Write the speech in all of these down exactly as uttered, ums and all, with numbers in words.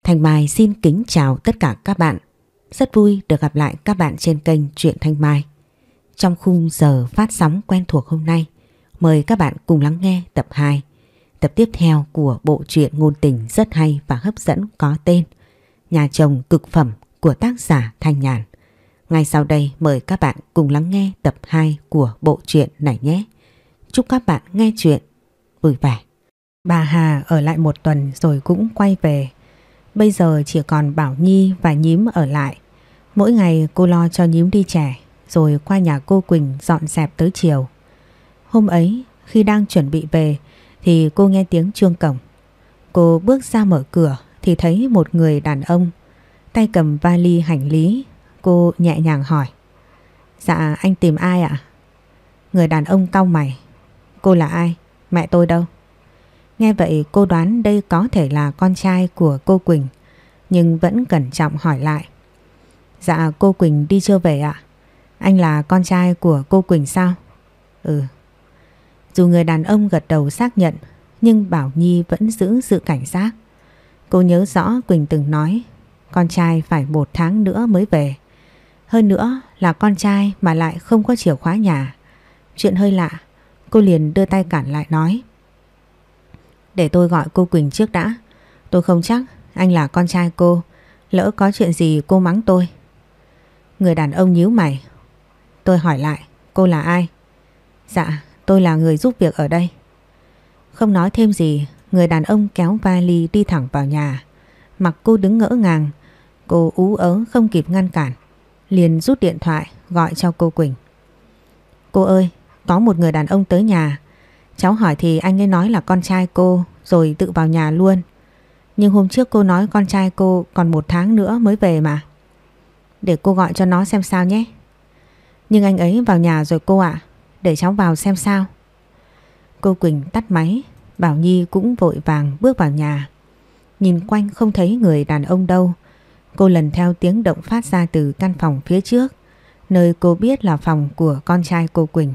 Thanh Mai xin kính chào tất cả các bạn. Rất vui được gặp lại các bạn trên kênh Truyện Thanh Mai. Trong khung giờ phát sóng quen thuộc hôm nay, mời các bạn cùng lắng nghe tập hai, tập tiếp theo của bộ truyện ngôn tình rất hay và hấp dẫn có tên Nhà chồng cực phẩm của tác giả Thanh Nhàn. Ngay sau đây mời các bạn cùng lắng nghe tập hai của bộ truyện này nhé. Chúc các bạn nghe truyện vui vẻ. Bà Hà ở lại một tuần rồi cũng quay về. Bây giờ chỉ còn Bảo Nhi và Nhím ở lại. Mỗi ngày cô lo cho Nhím đi chẻ rồi qua nhà cô Quỳnh dọn dẹp tới chiều. Hôm ấy khi đang chuẩn bị về thì cô nghe tiếng chuông cổng. Cô bước ra mở cửa thì thấy một người đàn ông tay cầm vali hành lý. Cô nhẹ nhàng hỏi: "Dạ anh tìm ai ạ?" Người đàn ông cau mày: "Cô là ai? Mẹ tôi đâu?" Nghe vậy cô đoán đây có thể là con trai của cô Quỳnh, nhưng vẫn cẩn trọng hỏi lại: "Dạ cô Quỳnh đi chưa về ạ? Anh là con trai của cô Quỳnh sao?" "Ừ." Dù người đàn ông gật đầu xác nhận, nhưng Bảo Nhi vẫn giữ sự cảnh giác. Cô nhớ rõ Quỳnh từng nói con trai phải một tháng nữa mới về. Hơn nữa là con trai mà lại không có chìa khóa nhà. Chuyện hơi lạ. Cô liền đưa tay cản lại nói: "Để tôi gọi cô Quỳnh trước đã. Tôi không chắc anh là con trai cô. Lỡ có chuyện gì cô mắng tôi." Người đàn ông nhíu mày. Tôi hỏi lại: "Cô là ai?" "Dạ tôi là người giúp việc ở đây." Không nói thêm gì, người đàn ông kéo vali đi thẳng vào nhà. Mặc cô đứng ngỡ ngàng. Cô ú ớ không kịp ngăn cản, liền rút điện thoại gọi cho cô Quỳnh. "Cô ơi, có một người đàn ông tới nhà. Cháu hỏi thì anh ấy nói là con trai cô rồi tự vào nhà luôn. Nhưng hôm trước cô nói con trai cô còn một tháng nữa mới về mà." "Để cô gọi cho nó xem sao nhé." "Nhưng anh ấy vào nhà rồi cô ạ. Để cháu vào xem sao." Cô Quỳnh tắt máy. Bảo Nhi cũng vội vàng bước vào nhà. Nhìn quanh không thấy người đàn ông đâu. Cô lần theo tiếng động phát ra từ căn phòng phía trước, nơi cô biết là phòng của con trai cô Quỳnh.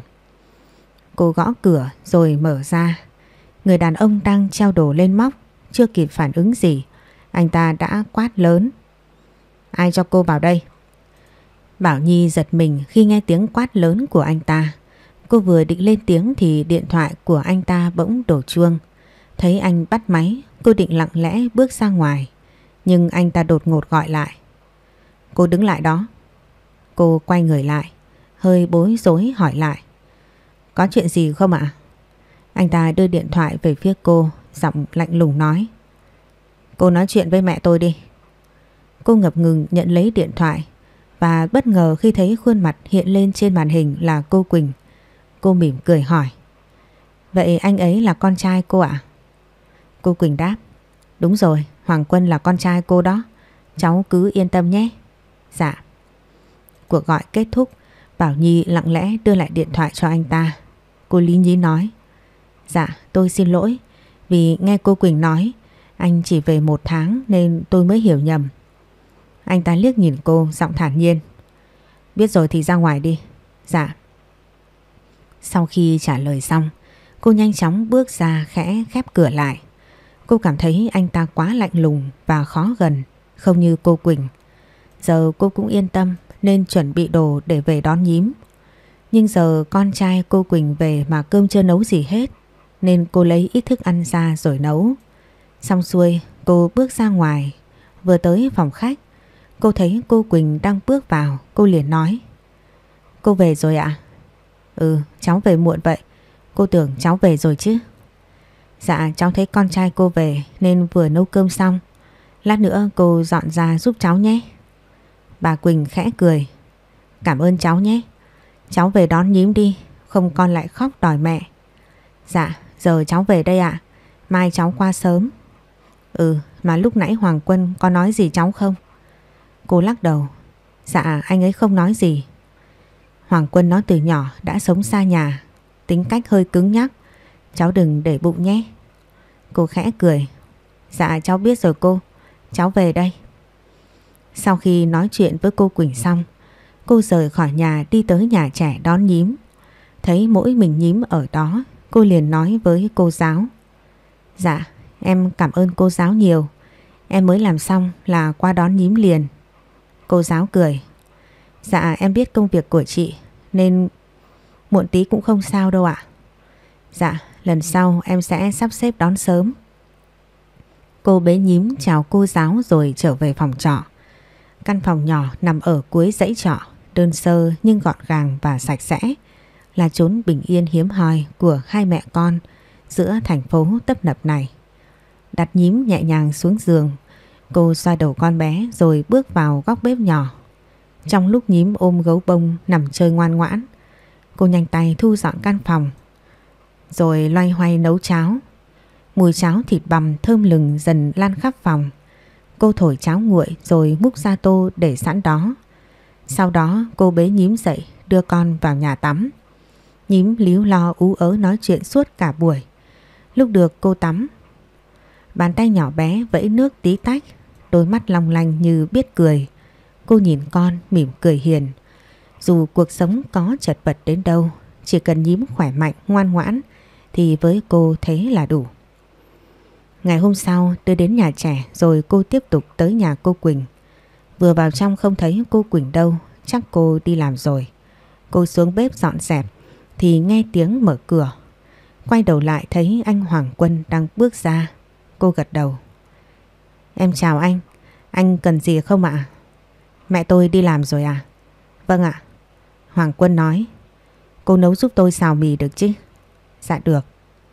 Cô gõ cửa rồi mở ra. Người đàn ông đang treo đồ lên móc. Chưa kịp phản ứng gì, anh ta đã quát lớn: "Ai cho cô vào đây?" Bảo Nhi giật mình khi nghe tiếng quát lớn của anh ta. Cô vừa định lên tiếng thì điện thoại của anh ta bỗng đổ chuông. Thấy anh bắt máy, cô định lặng lẽ bước ra ngoài, nhưng anh ta đột ngột gọi lại: "Cô đứng lại đó." Cô quay người lại, hơi bối rối hỏi lại: "Có chuyện gì không ạ?" Anh ta đưa điện thoại về phía cô, giọng lạnh lùng nói: "Cô nói chuyện với mẹ tôi đi." Cô ngập ngừng nhận lấy điện thoại và bất ngờ khi thấy khuôn mặt hiện lên trên màn hình là cô Quỳnh. Cô mỉm cười hỏi: "Vậy anh ấy là con trai cô ạ?" Cô Quỳnh đáp: "Đúng rồi, Hoàng Quân là con trai cô đó. Cháu cứ yên tâm nhé." "Dạ." Cuộc gọi kết thúc, Bảo Nhi lặng lẽ đưa lại điện thoại cho anh ta. Cô lý nhí nói: "Dạ tôi xin lỗi. Vì nghe cô Quỳnh nói anh chỉ về một tháng nên tôi mới hiểu nhầm." Anh ta liếc nhìn cô, giọng thản nhiên: "Biết rồi thì ra ngoài đi." "Dạ." Sau khi trả lời xong, cô nhanh chóng bước ra khẽ khép cửa lại. Cô cảm thấy anh ta quá lạnh lùng và khó gần, không như cô Quỳnh. Giờ cô cũng yên tâm nên chuẩn bị đồ để về đón Nhím. Nhưng giờ con trai cô Quỳnh về mà cơm chưa nấu gì hết, nên cô lấy ít thức ăn ra rồi nấu. Xong xuôi cô bước ra ngoài. Vừa tới phòng khách, cô thấy cô Quỳnh đang bước vào. Cô liền nói: "Cô về rồi ạ?" "Ừ, cháu về muộn vậy. Cô tưởng cháu về rồi chứ." "Dạ cháu thấy con trai cô về nên vừa nấu cơm xong. Lát nữa cô dọn ra giúp cháu nhé." Bà Quỳnh khẽ cười: "Cảm ơn cháu nhé. Cháu về đón Nhím đi, không con lại khóc đòi mẹ." "Dạ giờ cháu về đây ạ. Mai cháu qua sớm." "Ừ, mà lúc nãy Hoàng Quân có nói gì cháu không?" Cô lắc đầu: "Dạ anh ấy không nói gì." "Hoàng Quân nó từ nhỏ đã sống xa nhà, tính cách hơi cứng nhắc. Cháu đừng để bụng nhé." Cô khẽ cười: "Dạ cháu biết rồi cô. Cháu về đây." Sau khi nói chuyện với cô Quỳnh xong, cô rời khỏi nhà đi tới nhà trẻ đón Nhím. Thấy mỗi mình Nhím ở đó, cô liền nói với cô giáo: "Dạ em cảm ơn cô giáo nhiều. Em mới làm xong là qua đón nhím liền. Cô giáo cười. Dạ em biết công việc của chị nên muộn tí cũng không sao đâu ạ. Dạ lần sau em sẽ sắp xếp đón sớm. Cô bế nhím chào cô giáo rồi trở về phòng trọ. Căn phòng nhỏ nằm ở cuối dãy trọ, đơn sơ nhưng gọn gàng và sạch sẽ, là chốn bình yên hiếm hoi của hai mẹ con giữa thành phố tấp nập này. Đặt nhím nhẹ nhàng xuống giường, cô xoa đầu con bé rồi bước vào góc bếp nhỏ. Trong lúc nhím ôm gấu bông nằm chơi ngoan ngoãn, cô nhanh tay thu dọn căn phòng rồi loay hoay nấu cháo. Mùi cháo thịt bằm thơm lừng dần lan khắp phòng. Cô thổi cháo nguội rồi múc ra tô để sẵn đó. Sau đó cô bế nhím dậy đưa con vào nhà tắm. Nhím líu lo ú ớ nói chuyện suốt cả buổi. Lúc được cô tắm, bàn tay nhỏ bé vẫy nước tí tách, đôi mắt long lanh như biết cười. Cô nhìn con mỉm cười hiền. Dù cuộc sống có chật vật đến đâu, chỉ cần nhím khỏe mạnh ngoan ngoãn thì với cô thế là đủ. Ngày hôm sau đưa đến nhà trẻ rồi cô tiếp tục tới nhà cô Quỳnh. Vừa vào trong không thấy cô Quỳnh đâu, chắc cô đi làm rồi. Cô xuống bếp dọn dẹp thì nghe tiếng mở cửa. Quay đầu lại thấy anh Hoàng Quân đang bước ra. Cô gật đầu. Em chào anh, anh cần gì không ạ? Mẹ tôi đi làm rồi à? Vâng ạ. Hoàng Quân nói. Cô nấu giúp tôi xào mì được chứ? Dạ được.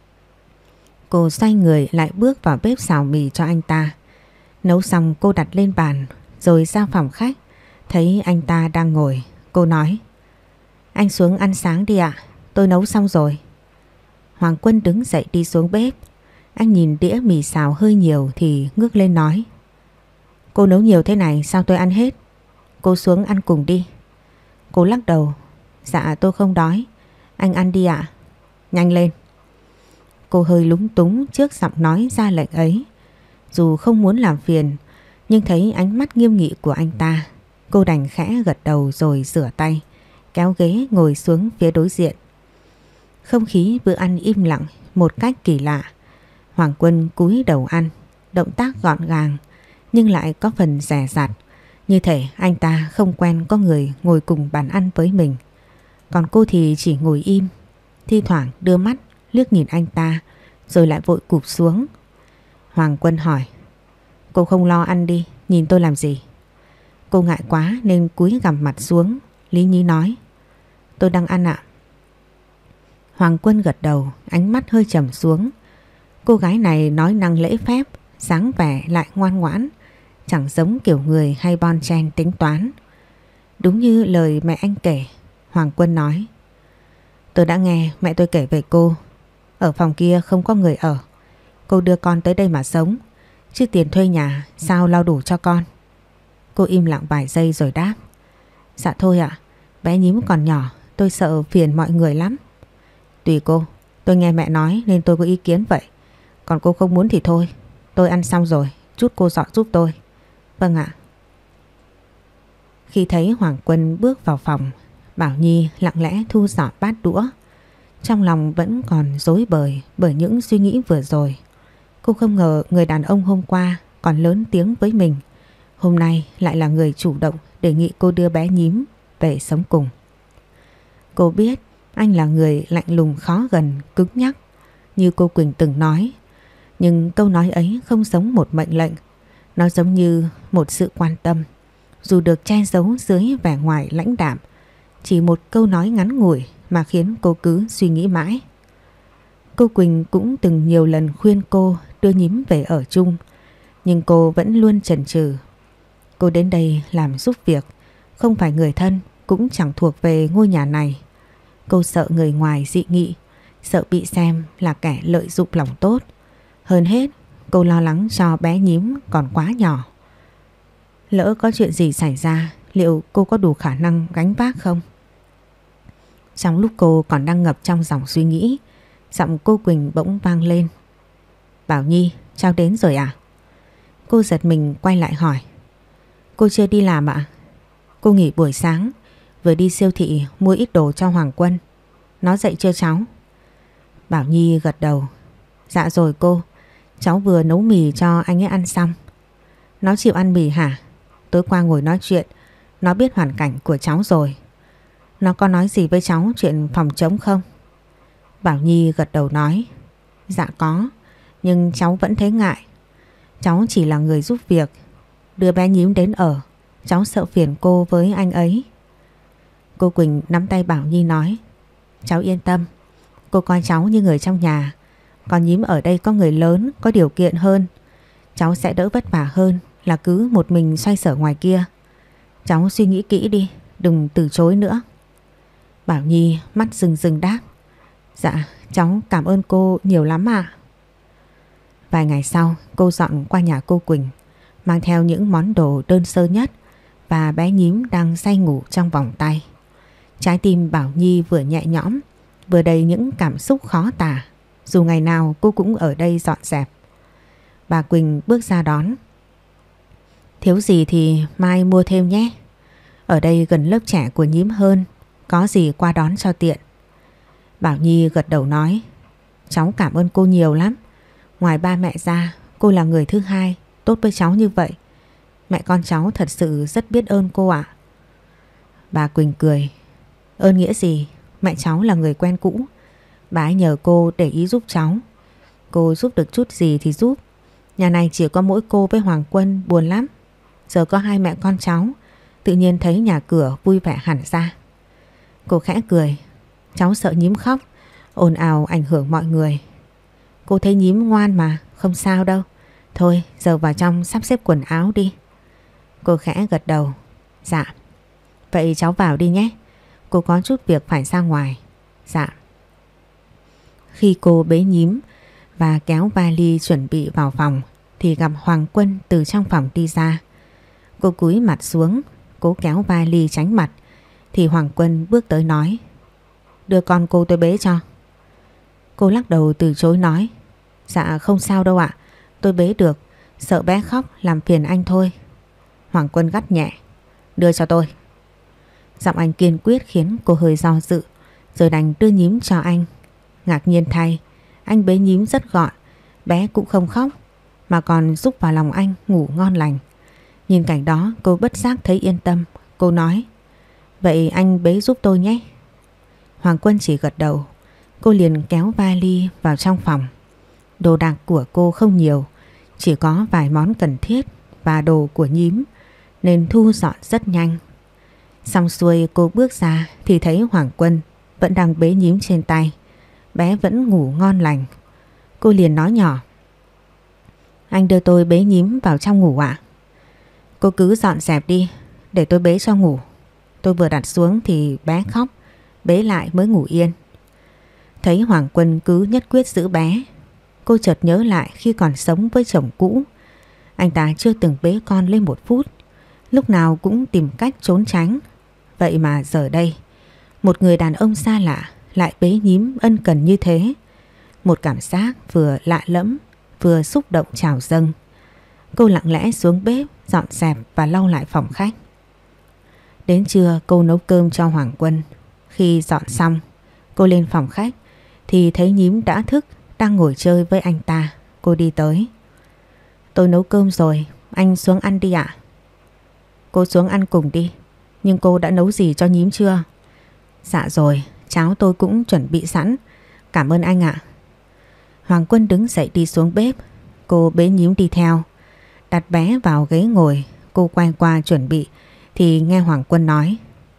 Cô xoay người lại bước vào bếp xào mì cho anh ta. Nấu xong cô đặt lên bàn rồi ra phòng khách. Thấy anh ta đang ngồi, cô nói. Anh xuống ăn sáng đi ạ, tôi nấu xong rồi. Hoàng Quân đứng dậy đi xuống bếp. Anh nhìn đĩa mì xào hơi nhiều thì ngước lên nói. Cô nấu nhiều thế này sao tôi ăn hết? Cô xuống ăn cùng đi. Cô lắc đầu. Dạ tôi không đói, anh ăn đi ạ. Nhanh lên. Cô hơi lúng túng trước giọng nói ra lệnh ấy. Dù không muốn làm phiền, nhưng thấy ánh mắt nghiêm nghị của anh ta, cô đành khẽ gật đầu rồi rửa tay, kéo ghế ngồi xuống phía đối diện. Không khí bữa ăn im lặng một cách kỳ lạ. Hoàng Quân cúi đầu ăn, động tác gọn gàng nhưng lại có phần dè dặt, như thể anh ta không quen có người ngồi cùng bàn ăn với mình. Còn cô thì chỉ ngồi im, thi thoảng đưa mắt liếc nhìn anh ta rồi lại vội cụp xuống. Hoàng Quân hỏi. Cô không lo ăn đi, nhìn tôi làm gì? Cô ngại quá nên cúi gằm mặt xuống, lý nhí nói. Tôi đang ăn ạ. Hoàng Quân gật đầu, ánh mắt hơi trầm xuống. Cô gái này nói năng lễ phép, dáng vẻ lại ngoan ngoãn, chẳng giống kiểu người hay bon chen tính toán. Đúng như lời mẹ anh kể. Hoàng Quân nói. Tôi đã nghe mẹ tôi kể về cô. Ở phòng kia không có người ở, cô đưa con tới đây mà sống, chứ tiền thuê nhà sao lo đủ cho con? Cô im lặng vài giây rồi đáp. Dạ thôi ạ, bé nhím còn nhỏ, tôi sợ phiền mọi người lắm. Tùy cô, tôi nghe mẹ nói nên tôi có ý kiến vậy. Còn cô không muốn thì thôi, tôi ăn xong rồi, chút cô dọn giúp tôi. Vâng ạ. Khi thấy Hoàng Quân bước vào phòng, Bảo Nhi lặng lẽ thu dọn bát đũa. Trong lòng vẫn còn rối bời bởi những suy nghĩ vừa rồi. Cô không ngờ người đàn ông hôm qua còn lớn tiếng với mình, hôm nay lại là người chủ động đề nghị cô đưa bé nhím về sống cùng. Cô biết anh là người lạnh lùng khó gần, cứng nhắc như cô Quỳnh từng nói. Nhưng câu nói ấy không giống một mệnh lệnh, nó giống như một sự quan tâm, dù được che giấu dưới vẻ ngoài lãnh đạm. Chỉ một câu nói ngắn ngủi mà khiến cô cứ suy nghĩ mãi. Cô Quỳnh cũng từng nhiều lần khuyên cô đưa nhím về ở chung, nhưng cô vẫn luôn chần chừ. Cô đến đây làm giúp việc, không phải người thân, cũng chẳng thuộc về ngôi nhà này. Cô sợ người ngoài dị nghị, sợ bị xem là kẻ lợi dụng lòng tốt. Hơn hết, cô lo lắng cho bé nhím còn quá nhỏ. Lỡ có chuyện gì xảy ra, liệu cô có đủ khả năng gánh vác không? Trong lúc cô còn đang ngập trong dòng suy nghĩ, giọng cô Quỳnh bỗng vang lên. Bảo Nhi, cháu đến rồi à? Cô giật mình quay lại hỏi. Cô chưa đi làm ạ? Cô nghỉ buổi sáng, vừa đi siêu thị mua ít đồ cho Hoàng Quân. Nó dậy chưa cháu? Bảo Nhi gật đầu. Dạ rồi cô, cháu vừa nấu mì cho anh ấy ăn xong. Nó chịu ăn mì hả? Tối qua ngồi nói chuyện, nó biết hoàn cảnh của cháu rồi. Nó có nói gì với cháu chuyện phòng trống không? Bảo Nhi gật đầu nói, dạ có, nhưng cháu vẫn thấy ngại. Cháu chỉ là người giúp việc. Đưa bé Nhím đến ở, cháu sợ phiền cô với anh ấy. Cô Quỳnh nắm tay Bảo Nhi nói, cháu yên tâm, cô coi cháu như người trong nhà. Còn Nhím ở đây có người lớn, có điều kiện hơn. Cháu sẽ đỡ vất vả hơn là cứ một mình xoay sở ngoài kia. Cháu suy nghĩ kỹ đi, đừng từ chối nữa. Bảo Nhi mắt rừng rừng đáp, dạ cháu cảm ơn cô nhiều lắm ạ. Vài ngày sau cô dọn qua nhà cô Quỳnh, mang theo những món đồ đơn sơ nhất và bé Nhím đang say ngủ trong vòng tay. Trái tim Bảo Nhi vừa nhẹ nhõm vừa đầy những cảm xúc khó tả, dù ngày nào cô cũng ở đây dọn dẹp. Bà Quỳnh bước ra đón. Thiếu gì thì mai mua thêm nhé. Ở đây gần lớp trẻ của Nhím hơn, có gì qua đón cho tiện. Bảo Nhi gật đầu nói, cháu cảm ơn cô nhiều lắm. Ngoài ba mẹ ra, cô là người thứ hai tốt với cháu như vậy. Mẹ con cháu thật sự rất biết ơn cô ạ. Bà Quỳnh cười, ơn nghĩa gì, mẹ cháu là người quen cũ. Bà ấy nhờ cô để ý giúp cháu. Cô giúp được chút gì thì giúp. Nhà này chỉ có mỗi cô với Hoàng Quân buồn lắm. Giờ có hai mẹ con cháu, tự nhiên thấy nhà cửa vui vẻ hẳn ra. Cô khẽ cười, cháu sợ Nhím khóc, ồn ào ảnh hưởng mọi người. Cô thấy Nhím ngoan mà, không sao đâu. Thôi giờ vào trong sắp xếp quần áo đi. Cô khẽ gật đầu, dạ. Vậy cháu vào đi nhé, cô có chút việc phải ra ngoài. Dạ. Khi cô bế Nhím và kéo vali chuẩn bị vào phòng thì gặp Hoàng Quân từ trong phòng đi ra. Cô cúi mặt xuống, cố kéo vali tránh mặt thì Hoàng Quân bước tới nói, đưa con cô tôi bế cho. Cô lắc đầu từ chối nói, dạ không sao đâu ạ, tôi bế được, sợ bé khóc làm phiền anh thôi. Hoàng Quân gắt nhẹ, đưa cho tôi. Giọng anh kiên quyết khiến cô hơi do dự, rồi đành đưa Nhím cho anh. Ngạc nhiên thay, anh bế Nhím rất gọn, bé cũng không khóc mà còn giúp vào lòng anh ngủ ngon lành. Nhìn cảnh đó cô bất giác thấy yên tâm. Cô nói, vậy anh bế giúp tôi nhé. Hoàng Quân chỉ gật đầu. Cô liền kéo vali vào trong phòng. Đồ đạc của cô không nhiều, chỉ có vài món cần thiết và đồ của Nhím nên thu dọn rất nhanh. Xong xuôi cô bước ra thì thấy Hoàng Quân vẫn đang bế Nhím trên tay. Bé vẫn ngủ ngon lành. Cô liền nói nhỏ, anh đưa tôi bế Nhím vào trong ngủ ạ. Cô cứ dọn dẹp đi, để tôi bế cho ngủ. Tôi vừa đặt xuống thì bé khóc, bế lại mới ngủ yên. Thấy Hoàng Quân cứ nhất quyết giữ bé, cô chợt nhớ lại khi còn sống với chồng cũ, anh ta chưa từng bế con lên một phút, lúc nào cũng tìm cách trốn tránh. Vậy mà giờ đây, một người đàn ông xa lạ lại bế Nhím ân cần như thế. Một cảm giác vừa lạ lẫm, vừa xúc động trào dâng. Cô lặng lẽ xuống bếp dọn dẹp và lau lại phòng khách. Đến trưa cô nấu cơm cho Hoàng Quân. Khi dọn xong, cô lên phòng khách thì thấy Nhím đã thức, đang ngồi chơi với anh ta. Cô đi tới. Tôi nấu cơm rồi, anh xuống ăn đi ạ. Cô xuống ăn cùng đi. Nhưng cô đã nấu gì cho Nhím chưa? Dạ rồi, cháo tôi cũng chuẩn bị sẵn. Cảm ơn anh ạ. Hoàng Quân đứng dậy đi xuống bếp. Cô bế Nhím đi theo. Đặt bé vào ghế ngồi, cô quay qua chuẩn bị thì nghe Hoàng Quân nói,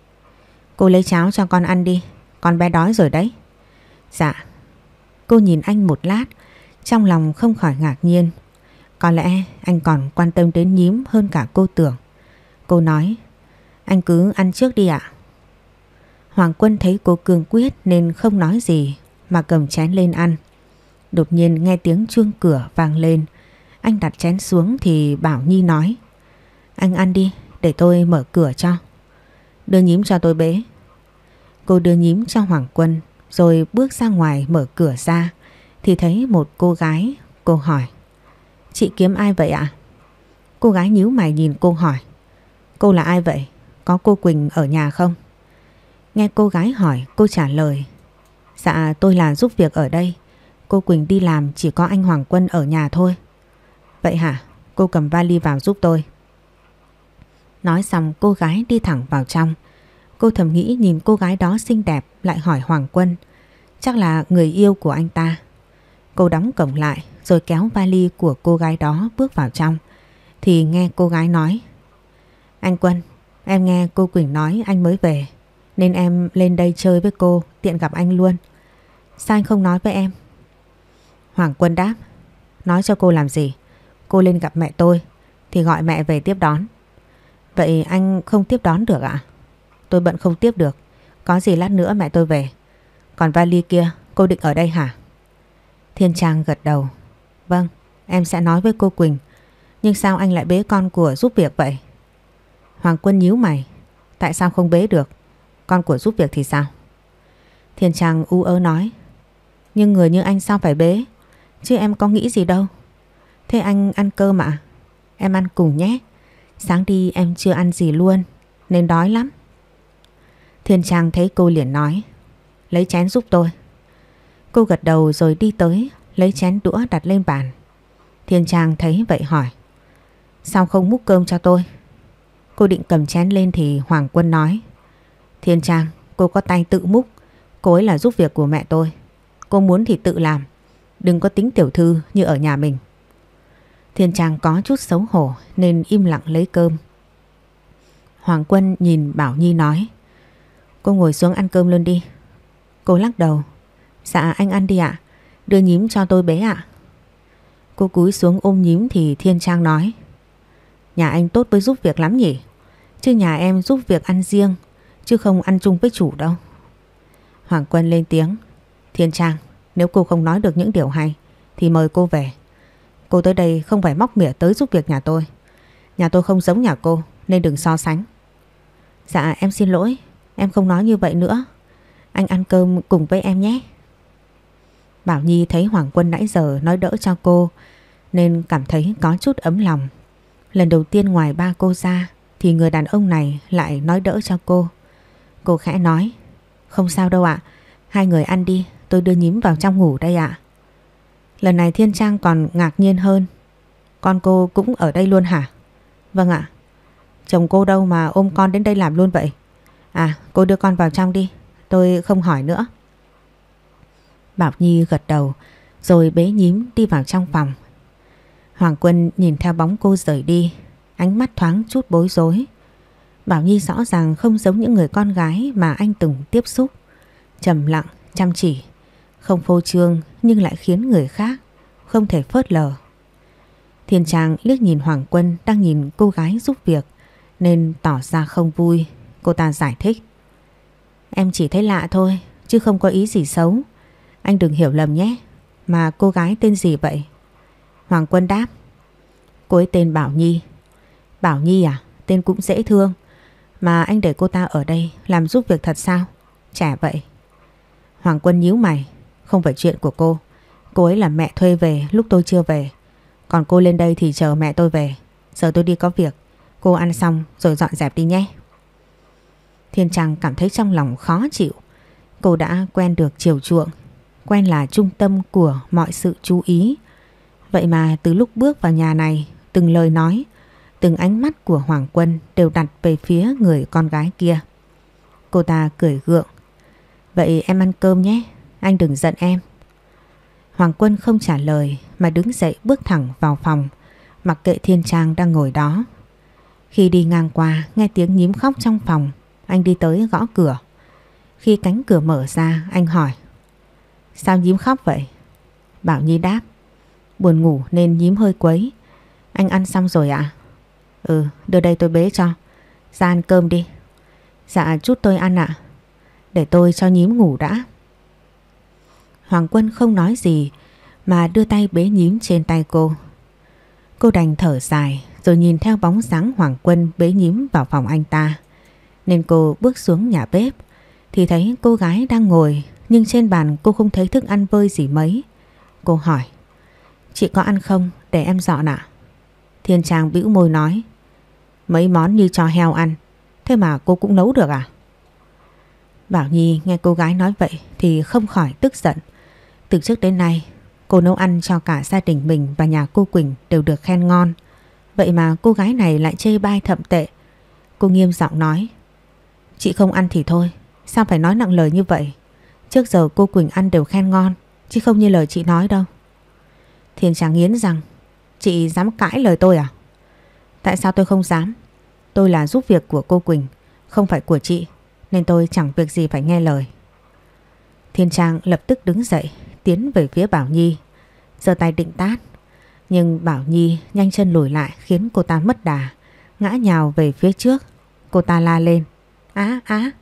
cô lấy cháo cho con ăn đi, con bé đói rồi đấy. Dạ. Cô nhìn anh một lát, trong lòng không khỏi ngạc nhiên. Có lẽ anh còn quan tâm đến Nhím hơn cả cô tưởng. Cô nói, anh cứ ăn trước đi ạ. Hoàng Quân thấy cô cương quyết nên không nói gì mà cầm chén lên ăn. Đột nhiên nghe tiếng chuông cửa vang lên. Anh đặt chén xuống thì Bảo Nhi nói, anh ăn đi, để tôi mở cửa cho. Đưa Nhím cho tôi bế. Cô đưa Nhím cho Hoàng Quân rồi bước ra ngoài mở cửa ra thì thấy một cô gái. Cô hỏi, chị kiếm ai vậy ạ? Cô gái nhíu mày nhìn cô hỏi, cô là ai vậy? Có cô Quỳnh ở nhà không? Nghe cô gái hỏi, cô trả lời, dạ tôi là giúp việc ở đây. Cô Quỳnh đi làm, chỉ có anh Hoàng Quân ở nhà thôi. Vậy hả? cô cầm vali vào giúp tôi. Nói xong cô gái đi thẳng vào trong. Cô thầm nghĩ nhìn cô gái đó xinh đẹp lại hỏi Hoàng Quân. Chắc là người yêu của anh ta. Cô đóng cổng lại rồi kéo vali của cô gái đó bước vào trong. Thì nghe cô gái nói: Anh Quân, em nghe cô Quỳnh nói anh mới về, nên em lên đây chơi với cô, tiện gặp anh luôn. Sao anh không nói với em? Hoàng Quân đáp: Nói cho cô làm gì? Cô lên gặp mẹ tôi thì gọi mẹ về tiếp đón. Vậy anh không tiếp đón được ạ? Tôi bận không tiếp được. Có gì lát nữa mẹ tôi về. Còn vali kia cô định ở đây hả? Thiên Trang gật đầu. Vâng, em sẽ nói với cô Quỳnh. Nhưng sao anh lại bế con của giúp việc vậy? Hoàng Quân nhíu mày. Tại sao không bế được? Con của giúp việc thì sao? Thiên Trang u ớ nói: Nhưng người như anh sao phải bế? Chứ em có nghĩ gì đâu. Thế anh ăn cơm ạ? Em ăn cùng nhé. Sáng đi em chưa ăn gì luôn, nên đói lắm. Thiên Trang thấy cô liền nói: Lấy chén giúp tôi. Cô gật đầu rồi đi tới lấy chén đũa đặt lên bàn. Thiên Trang thấy vậy hỏi: Sao không múc cơm cho tôi? Cô định cầm chén lên thì Hoàng Quân nói: Thiên Trang, cô có tay tự múc. Cô ấy là giúp việc của mẹ tôi. Cô muốn thì tự làm, đừng có tính tiểu thư như ở nhà mình. Thiên Trang có chút xấu hổ nên im lặng lấy cơm. Hoàng Quân nhìn Bảo Nhi nói: Cô ngồi xuống ăn cơm luôn đi. Cô lắc đầu: Dạ anh ăn đi ạ. Đưa nhím cho tôi bế ạ. Cô cúi xuống ôm nhím thì Thiên Trang nói: Nhà anh tốt với giúp việc lắm nhỉ? Chứ nhà em giúp việc ăn riêng, chứ không ăn chung với chủ đâu. Hoàng Quân lên tiếng: Thiên Trang, nếu cô không nói được những điều hay thì mời cô về. Cô tới đây không phải móc mỉa tới giúp việc nhà tôi. Nhà tôi không giống nhà cô nên đừng so sánh. Dạ em xin lỗi, em không nói như vậy nữa. Anh ăn cơm cùng với em nhé. Bảo Nhi thấy Hoàng Quân nãy giờ nói đỡ cho cô nên cảm thấy có chút ấm lòng. Lần đầu tiên ngoài ba cô ra thì người đàn ông này lại nói đỡ cho cô. Cô khẽ nói: Không sao đâu ạ. Hai người ăn đi, tôi đưa nhím vào trong ngủ đây ạ. Lần này Thiên Trang còn ngạc nhiên hơn: Con cô cũng ở đây luôn hả? Vâng ạ. Chồng cô đâu mà ôm con đến đây làm luôn vậy? À, cô đưa con vào trong đi, tôi không hỏi nữa. Bảo Nhi gật đầu rồi bế nhím đi vào trong phòng. Hoàng Quân nhìn theo bóng cô rời đi, ánh mắt thoáng chút bối rối. Bảo Nhi rõ ràng không giống những người con gái mà anh từng tiếp xúc. Trầm lặng, chăm chỉ, không phô trương nhưng lại khiến người khác không thể phớt lờ. Thiên Trang liếc nhìn Hoàng Quân đang nhìn cô gái giúp việc nên tỏ ra không vui. Cô ta giải thích: Em chỉ thấy lạ thôi chứ không có ý gì xấu. Anh đừng hiểu lầm nhé. Mà cô gái tên gì vậy? Hoàng Quân đáp: Cô ấy tên Bảo Nhi. Bảo Nhi à? Tên cũng dễ thương. Mà anh để cô ta ở đây làm giúp việc thật sao? Trẻ vậy. Hoàng Quân nhíu mày: Không phải chuyện của cô. Cô ấy là mẹ thuê về lúc tôi chưa về. Còn cô lên đây thì chờ mẹ tôi về. Giờ tôi đi có việc. Cô ăn xong rồi dọn dẹp đi nhé. Thiên Trang cảm thấy trong lòng khó chịu. Cô đã quen được chiều chuộng, quen là trung tâm của mọi sự chú ý. Vậy mà từ lúc bước vào nhà này, từng lời nói, từng ánh mắt của Hoàng Quân đều đặt về phía người con gái kia. Cô ta cười gượng: Vậy em ăn cơm nhé, anh đừng giận em. Hoàng Quân không trả lời mà đứng dậy bước thẳng vào phòng, mặc kệ Thiên Trang đang ngồi đó. Khi đi ngang qua nghe tiếng nhím khóc trong phòng, anh đi tới gõ cửa. Khi cánh cửa mở ra, anh hỏi: Sao nhím khóc vậy? Bảo Nhi đáp: Buồn ngủ nên nhím hơi quấy. Anh ăn xong rồi ạ? À? Ừ, đưa đây tôi bế cho. Ra ăn cơm đi. Dạ chút tôi ăn ạ. Để tôi cho nhím ngủ đã. Hoàng Quân không nói gì mà đưa tay bế nhím trên tay cô. Cô đành thở dài rồi nhìn theo bóng dáng Hoàng Quân bế nhím vào phòng anh ta. Nên cô bước xuống nhà bếp thì thấy cô gái đang ngồi, nhưng trên bàn cô không thấy thức ăn vơi gì mấy. Cô hỏi: Chị có ăn không? Để em dọn ạ. Thiên Trang bĩu môi nói: Mấy món như cho heo ăn, thế mà cô cũng nấu được à? Bảo Nhi nghe cô gái nói vậy thì không khỏi tức giận. Từ trước đến nay cô nấu ăn cho cả gia đình mình và nhà cô Quỳnh đều được khen ngon. Vậy mà cô gái này lại chê bai thậm tệ. Cô nghiêm giọng nói: chị không ăn thì thôi, sao phải nói nặng lời như vậy? Trước giờ cô Quỳnh ăn đều khen ngon, chứ không như lời chị nói đâu. Thiên Trang nghiến răng: chị dám cãi lời tôi à? Tại sao tôi không dám? Tôi là giúp việc của cô Quỳnh, không phải của chị, nên tôi chẳng việc gì phải nghe lời. Thiên Trang lập tức đứng dậy, tiến về phía Bảo Nhi, giơ tay định tát. Nhưng Bảo Nhi nhanh chân lùi lại khiến cô ta mất đà, ngã nhào về phía trước. Cô ta la lên: á á.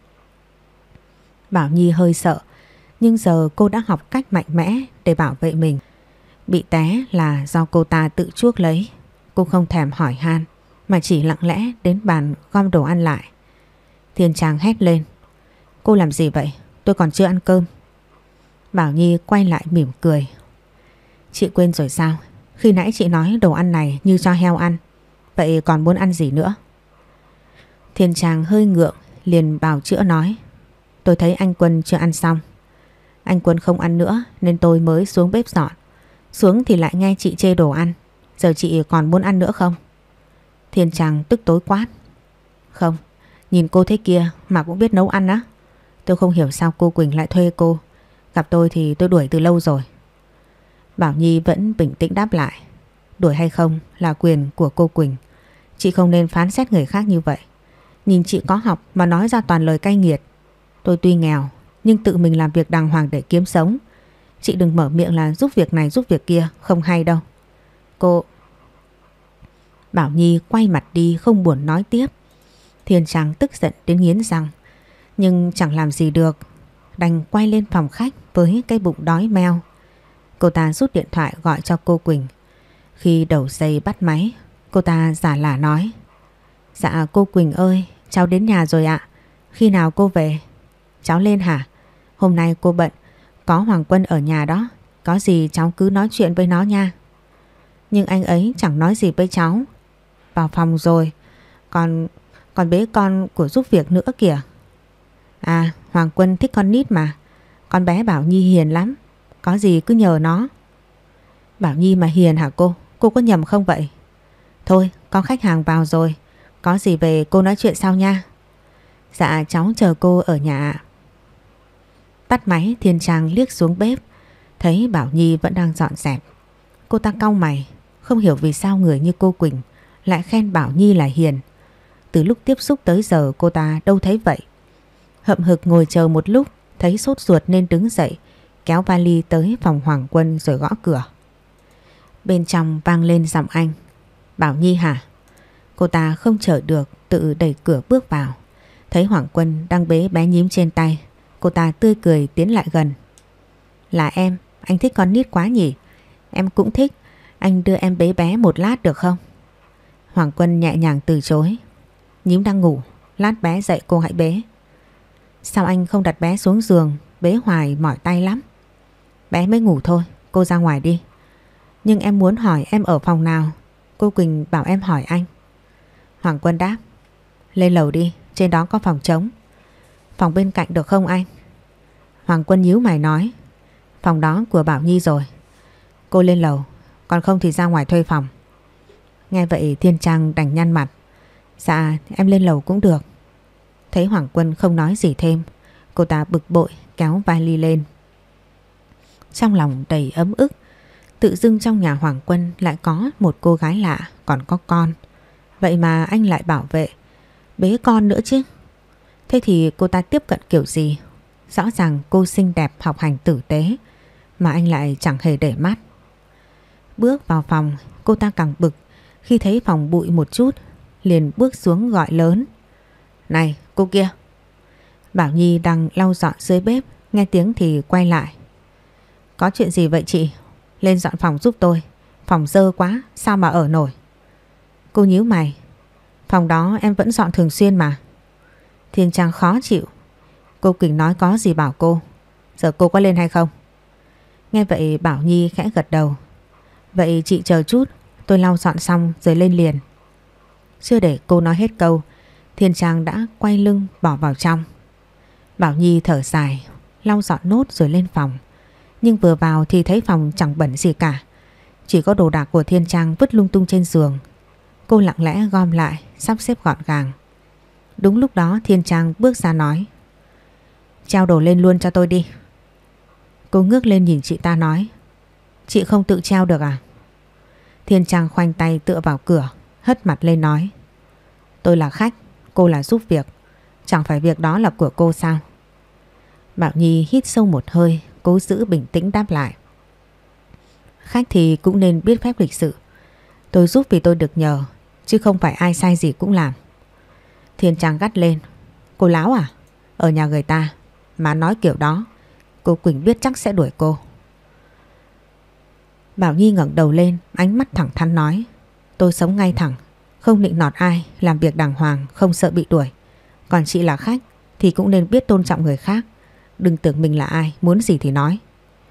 Bảo Nhi hơi sợ, nhưng giờ cô đã học cách mạnh mẽ để bảo vệ mình. Bị té là do cô ta tự chuốc lấy. Cô không thèm hỏi han, mà chỉ lặng lẽ đến bàn gom đồ ăn lại. Thiên Trang hét lên: cô làm gì vậy? Tôi còn chưa ăn cơm. Bảo Nhi quay lại mỉm cười: chị quên rồi sao? Khi nãy chị nói đồ ăn này như cho heo ăn, vậy còn muốn ăn gì nữa? Thiên Trang hơi ngượng, liền bào chữa nói: tôi thấy anh Quân chưa ăn xong. Anh Quân không ăn nữa nên tôi mới xuống bếp dọn. Xuống thì lại nghe chị chê đồ ăn. Giờ chị còn muốn ăn nữa không? Thiên Trang tức tối quát: không, nhìn cô thế kia mà cũng biết nấu ăn á. Tôi không hiểu sao cô Quỳnh lại thuê cô. Gặp tôi thì tôi đuổi từ lâu rồi. Bảo Nhi vẫn bình tĩnh đáp lại: đuổi hay không là quyền của cô Quỳnh. Chị không nên phán xét người khác như vậy. Nhìn chị có học mà nói ra toàn lời cay nghiệt. Tôi tuy nghèo nhưng tự mình làm việc đàng hoàng để kiếm sống. Chị đừng mở miệng là giúp việc này giúp việc kia, không hay đâu. Cô... Bảo Nhi quay mặt đi không buồn nói tiếp. Thiên Trang tức giận đến nghiến răng, nhưng chẳng làm gì được, đành quay lên phòng khách với cái bụng đói meo. Cô ta rút điện thoại gọi cho cô Quỳnh. Khi đầu dây bắt máy, cô ta giả lả nói: dạ cô Quỳnh ơi, cháu đến nhà rồi ạ. Khi nào cô về? Cháu lên hả? Hôm nay cô bận, có Hoàng Quân ở nhà đó. Có gì cháu cứ nói chuyện với nó nha. Nhưng anh ấy chẳng nói gì với cháu. Vào phòng rồi. Còn còn bế con của giúp việc nữa kìa. À, Hoàng Quân thích con nít mà. Con bé Bảo Nhi hiền lắm, có gì cứ nhờ nó. Bảo Nhi mà hiền hả cô? Cô có nhầm không vậy? Thôi, có khách hàng vào rồi, có gì về cô nói chuyện sau nha. Dạ cháu chờ cô ở nhà ạ. Tắt máy, Thiên Trang liếc xuống bếp, thấy Bảo Nhi vẫn đang dọn dẹp. Cô ta cau mày, không hiểu vì sao người như cô Quỳnh lại khen Bảo Nhi là hiền. Từ lúc tiếp xúc tới giờ cô ta đâu thấy vậy. Hậm hực ngồi chờ một lúc, thấy sốt ruột nên đứng dậy, kéo vali tới phòng Hoàng Quân rồi gõ cửa. Bên trong vang lên giọng anh: Bảo Nhi hả? Cô ta không chờ được, tự đẩy cửa bước vào. Thấy Hoàng Quân đang bế bé nhím trên tay, cô ta tươi cười tiến lại gần. Là em, anh thích con nít quá nhỉ? Em cũng thích, anh đưa em bế bé một lát được không? Hoàng Quân nhẹ nhàng từ chối. Nhím đang ngủ, lát bé dậy cô hãy bế. Sao anh không đặt bé xuống giường, bế hoài mỏi tay lắm. Bé mới ngủ thôi, cô ra ngoài đi. Nhưng em muốn hỏi em ở phòng nào, cô Quỳnh bảo em hỏi anh. Hoàng Quân đáp. Lên lầu đi, trên đó có phòng trống. Phòng bên cạnh được không anh? Hoàng Quân nhíu mày nói. Phòng đó của Bảo Nhi rồi. Cô lên lầu, còn không thì ra ngoài thuê phòng. Nghe vậy Thiên Trang đành nhăn mặt. Dạ em lên lầu cũng được. Thấy Hoàng Quân không nói gì thêm, cô ta bực bội kéo vali lên. Trong lòng đầy ấm ức. Tự dưng trong nhà Hoàng Quân lại có một cô gái lạ, còn có con. Vậy mà anh lại bảo vệ, bế con nữa chứ. Thế thì cô ta tiếp cận kiểu gì? Rõ ràng cô xinh đẹp, học hành tử tế, mà anh lại chẳng hề để mắt. Bước vào phòng, cô ta càng bực. Khi thấy phòng bụi một chút, liền bước xuống gọi lớn. Này cô kia. Bảo Nhi đang lau dọn dưới bếp, nghe tiếng thì quay lại. Có chuyện gì vậy chị? Lên dọn phòng giúp tôi, phòng dơ quá, sao mà ở nổi? Cô nhíu mày. Phòng đó em vẫn dọn thường xuyên mà. Thiên Trang khó chịu. Cô Quỳnh nói có gì bảo cô. Giờ cô có lên hay không? Nghe vậy Bảo Nhi khẽ gật đầu. Vậy chị chờ chút, tôi lau dọn xong rồi lên liền. Chưa để cô nói hết câu, Thiên Trang đã quay lưng bỏ vào trong. Bảo Nhi thở dài, lau dọn nốt rồi lên phòng. Nhưng vừa vào thì thấy phòng chẳng bẩn gì cả. Chỉ có đồ đạc của Thiên Trang vứt lung tung trên giường. cô lặng lẽ gom lại, sắp xếp gọn gàng. Đúng lúc đó Thiên Trang bước ra nói: "Treo đồ lên luôn cho tôi đi." Cô ngước lên nhìn chị ta nói: "Chị không tự treo được à?" Thiên Trang khoanh tay tựa vào cửa, hất mặt lên nói: "Tôi là khách, cô là giúp việc, chẳng phải việc đó là của cô sao?" Bảo Nhi hít sâu một hơi, cố giữ bình tĩnh đáp lại: "Khách thì cũng nên biết phép lịch sự. Tôi giúp vì tôi được nhờ, chứ không phải ai sai gì cũng làm." Thiên Trang gắt lên: "Cô láo à? Ở nhà người ta mà nói kiểu đó, cô Quỳnh biết chắc sẽ đuổi cô." Bảo Nhi ngẩng đầu lên, ánh mắt thẳng thắn nói: "Tôi sống ngay thẳng, không nịnh nọt ai, làm việc đàng hoàng, không sợ bị đuổi. Còn chị là khách thì cũng nên biết tôn trọng người khác, đừng tưởng mình là ai, muốn gì thì nói."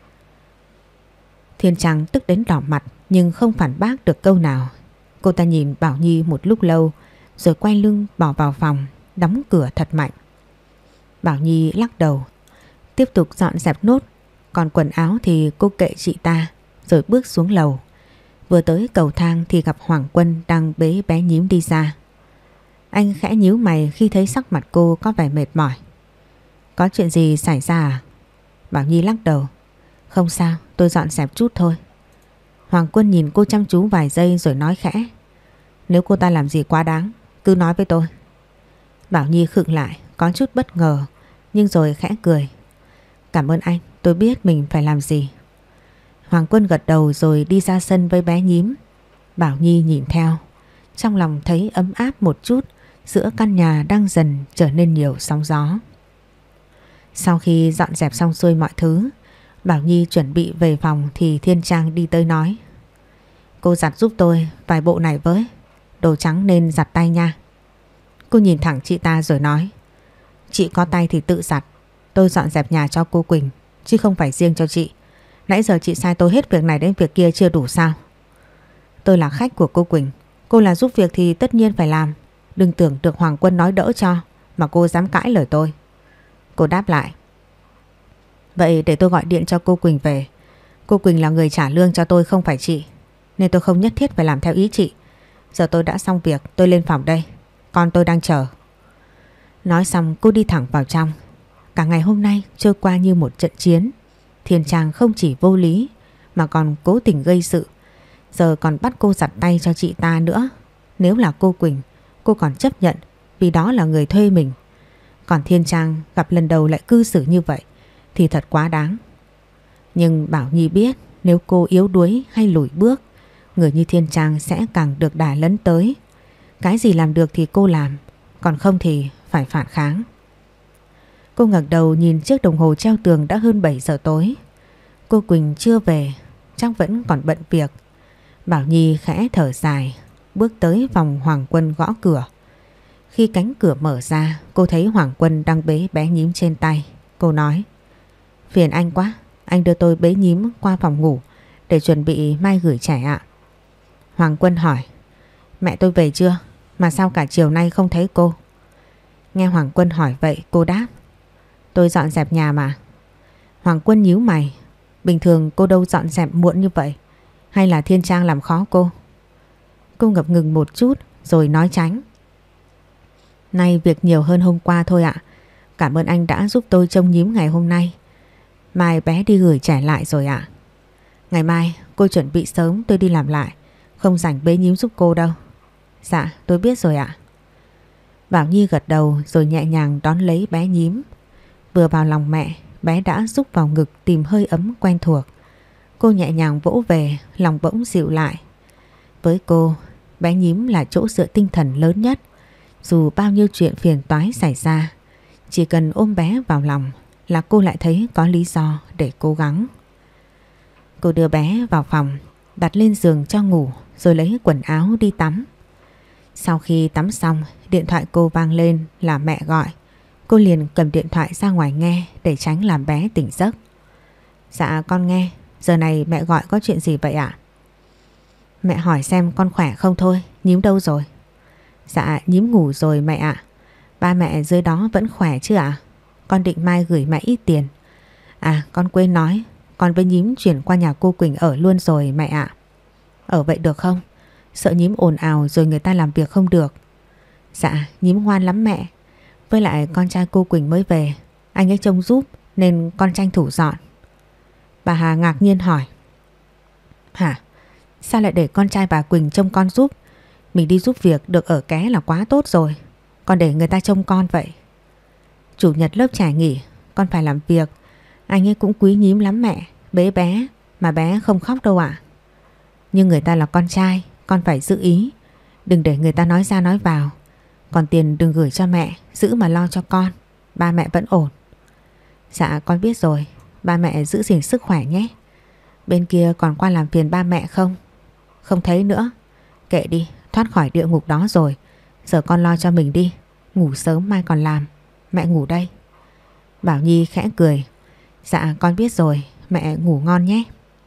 Thiên Trang tức đến đỏ mặt nhưng không phản bác được câu nào. Cô ta nhìn Bảo Nhi một lúc lâu rồi quay lưng bỏ vào phòng, đóng cửa thật mạnh. Bảo Nhi lắc đầu, tiếp tục dọn dẹp nốt, còn quần áo thì cô kệ chị ta, rồi bước xuống lầu. Vừa tới cầu thang thì gặp Hoàng Quân đang bế bé Nhím đi ra. Anh khẽ nhíu mày khi thấy sắc mặt cô có vẻ mệt mỏi. "Có chuyện gì xảy ra à?" Bảo Nhi lắc đầu: "Không sao, tôi dọn dẹp chút thôi." Hoàng Quân nhìn cô chăm chú vài giây rồi nói khẽ: "Nếu cô ta làm gì quá đáng, cứ nói với tôi." Bảo Nhi khựng lại, có chút bất ngờ, nhưng rồi khẽ cười: "Cảm ơn anh, tôi biết mình phải làm gì." Hoàng Quân gật đầu rồi đi ra sân với bé Nhím. Bảo Nhi nhìn theo, trong lòng thấy ấm áp một chút giữa căn nhà đang dần trở nên nhiều sóng gió. Sau khi dọn dẹp xong xuôi mọi thứ, Bảo Nhi chuẩn bị về phòng thì Thiên Trang đi tới nói: "Cô giặt giúp tôi vài bộ này với, đồ trắng nên giặt tay nha." Cô nhìn thẳng chị ta rồi nói: "Chị có tay thì tự giặt, tôi dọn dẹp nhà cho cô Quỳnh chứ không phải riêng cho chị. Nãy giờ chị sai tôi hết việc này đến việc kia chưa đủ sao?" "Tôi là khách của cô Quỳnh, cô là giúp việc thì tất nhiên phải làm. Đừng tưởng được Hoàng Quân nói đỡ cho mà cô dám cãi lời tôi." Cô đáp lại: "Vậy để tôi gọi điện cho cô Quỳnh về. Cô Quỳnh là người trả lương cho tôi không phải chị, nên tôi không nhất thiết phải làm theo ý chị. Giờ tôi đã xong việc, tôi lên phòng đây, con tôi đang chờ." Nói xong cô đi thẳng vào trong. Cả ngày hôm nay trôi qua như một trận chiến. Thiên Trang không chỉ vô lý mà còn cố tình gây sự, giờ còn bắt cô giặt tay cho chị ta nữa. Nếu là cô Quỳnh, cô còn chấp nhận vì đó là người thuê mình. Còn Thiên Trang gặp lần đầu lại cư xử như vậy thì thật quá đáng. Nhưng Bảo Nhi biết nếu cô yếu đuối hay lùi bước, người như Thiên Trang sẽ càng được đà lấn tới. Cái gì làm được thì cô làm, còn không thì phải phản kháng. Cô ngẩng đầu nhìn chiếc đồng hồ treo tường đã hơn bảy giờ tối. Cô Quỳnh chưa về, chắc vẫn còn bận việc. Bảo Nhi khẽ thở dài, bước tới phòng Hoàng Quân gõ cửa. Khi cánh cửa mở ra, cô thấy Hoàng Quân đang bế bé Nhím trên tay. Cô nói: "Phiền anh quá, anh đưa tôi bế Nhím qua phòng ngủ để chuẩn bị mai gửi trẻ ạ." Hoàng Quân hỏi: "Mẹ tôi về chưa? Mà sao cả chiều nay không thấy cô?" Nghe Hoàng Quân hỏi vậy cô đáp: "Tôi dọn dẹp nhà mà." Hoàng Quân nhíu mày: "Bình thường cô đâu dọn dẹp muộn như vậy, hay là Thiên Trang làm khó cô?" Cô ngập ngừng một chút rồi nói tránh: "Nay việc nhiều hơn hôm qua thôi ạ. Cảm ơn anh đã giúp tôi trông Nhím ngày hôm nay. Mai bé đi gửi trẻ lại rồi ạ." "Ngày mai cô chuẩn bị sớm, tôi đi làm lại, không rảnh bế Nhím giúp cô đâu." "Dạ tôi biết rồi ạ." Bảo Nhi gật đầu rồi nhẹ nhàng đón lấy bé Nhím. Vừa vào lòng mẹ, bé đã rúc vào ngực tìm hơi ấm quen thuộc. Cô nhẹ nhàng vỗ về, lòng bỗng dịu lại. Với cô, bé Nhím là chỗ dựa tinh thần lớn nhất. Dù bao nhiêu chuyện phiền toái xảy ra, chỉ cần ôm bé vào lòng là cô lại thấy có lý do để cố gắng. Cô đưa bé vào phòng, đặt lên giường cho ngủ rồi lấy quần áo đi tắm. Sau khi tắm xong, điện thoại cô vang lên là mẹ gọi. Cô liền cầm điện thoại ra ngoài nghe để tránh làm bé tỉnh giấc. "Dạ con nghe, giờ này mẹ gọi có chuyện gì vậy ạ?" "Mẹ hỏi xem con khỏe không thôi, Nhím đâu rồi?" "Dạ Nhím ngủ rồi mẹ ạ. Ba mẹ dưới đó vẫn khỏe chứ ạ? Con định mai gửi mẹ ít tiền. À con quên nói, con với Nhím chuyển qua nhà cô Quỳnh ở luôn rồi mẹ ạ." "Ở vậy được không? sợ nhím ồn ào rồi người ta làm việc không được. Dạ nhím ngoan lắm mẹ. Với lại con trai cô Quỳnh mới về, anh ấy trông giúp nên con tranh thủ dọn. Bà Hà ngạc nhiên hỏi. Hả? Sao lại để con trai bà Quỳnh trông con giúp? Mình đi giúp việc được ở ké là quá tốt rồi, còn để người ta trông con vậy? Chủ nhật lớp trẻ nghỉ, con phải làm việc. Anh ấy cũng quý nhím lắm mẹ, bế bé mà bé không khóc đâu ạ. Nhưng người ta là con trai, con phải giữ ý, đừng để người ta nói ra nói vào. Còn tiền đừng gửi cho mẹ, giữ mà lo cho con. Ba mẹ vẫn ổn. Dạ con biết rồi, ba mẹ giữ gìn sức khỏe nhé. Bên kia còn qua làm phiền ba mẹ không? Không thấy nữa. Kệ đi, thoát khỏi địa ngục đó rồi. Giờ con lo cho mình đi, ngủ sớm mai còn làm. Mẹ ngủ đây. Bảo Nhi khẽ cười. Dạ con biết rồi, mẹ ngủ ngon nhé.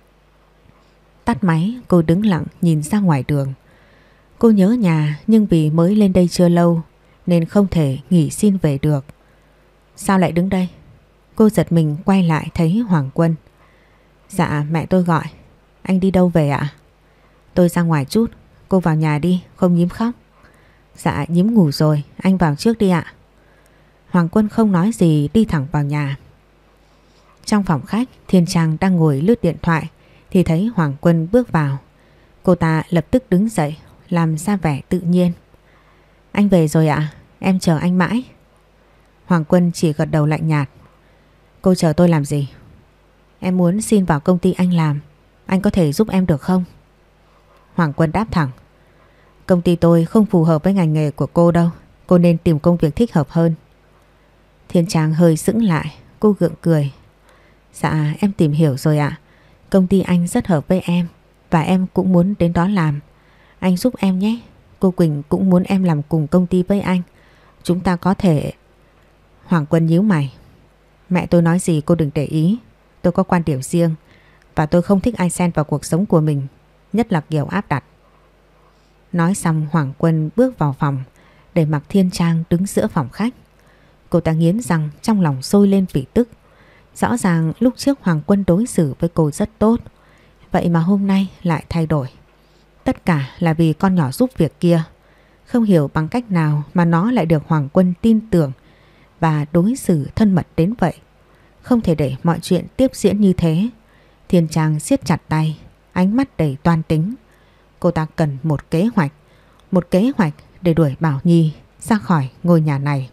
Tắt máy, cô đứng lặng nhìn ra ngoài đường. Cô nhớ nhà nhưng vì mới lên đây chưa lâu nên không thể nghỉ xin về được. Sao lại đứng đây? Cô giật mình quay lại thấy Hoàng Quân. Dạ mẹ tôi gọi. Anh đi đâu về ạ? Tôi ra ngoài chút, cô vào nhà đi, không nhím khóc. Dạ nhím ngủ rồi, anh vào trước đi ạ. Hoàng Quân không nói gì đi thẳng vào nhà. Trong phòng khách, Thiên Trang đang ngồi lướt điện thoại thì thấy Hoàng Quân bước vào. Cô ta lập tức đứng dậy làm ra vẻ tự nhiên. Anh về rồi ạ? Em chờ anh mãi. Hoàng Quân chỉ gật đầu lạnh nhạt. Cô chờ tôi làm gì? Em muốn xin vào công ty anh làm. Anh có thể giúp em được không? Hoàng Quân đáp thẳng. Công ty tôi không phù hợp với ngành nghề của cô đâu. Cô nên tìm công việc thích hợp hơn. Thiên Trang hơi sững lại. Cô gượng cười. Dạ em tìm hiểu rồi ạ. Công ty anh rất hợp với em và em cũng muốn đến đó làm. Anh giúp em nhé. Cô Quỳnh cũng muốn em làm cùng công ty với anh. Chúng ta có thể... Hoàng Quân nhíu mày. Mẹ tôi nói gì cô đừng để ý. Tôi có quan điểm riêng và tôi không thích ai xen vào cuộc sống của mình, nhất là kiểu áp đặt. Nói xong Hoàng Quân bước vào phòng để mặc Thiên Trang đứng giữa phòng khách. Cô ta nghiến răng, trong lòng sôi lên vì tức. Rõ ràng lúc trước Hoàng Quân đối xử với cô rất tốt, vậy mà hôm nay lại thay đổi. Tất cả là vì con nhỏ giúp việc kia. Không hiểu bằng cách nào mà nó lại được Hoàng Quân tin tưởng và đối xử thân mật đến vậy. Không thể để mọi chuyện tiếp diễn như thế. Thiên Trang siết chặt tay, ánh mắt đầy toan tính. Cô ta cần một kế hoạch, một kế hoạch để đuổi Bảo Nhi ra khỏi ngôi nhà này.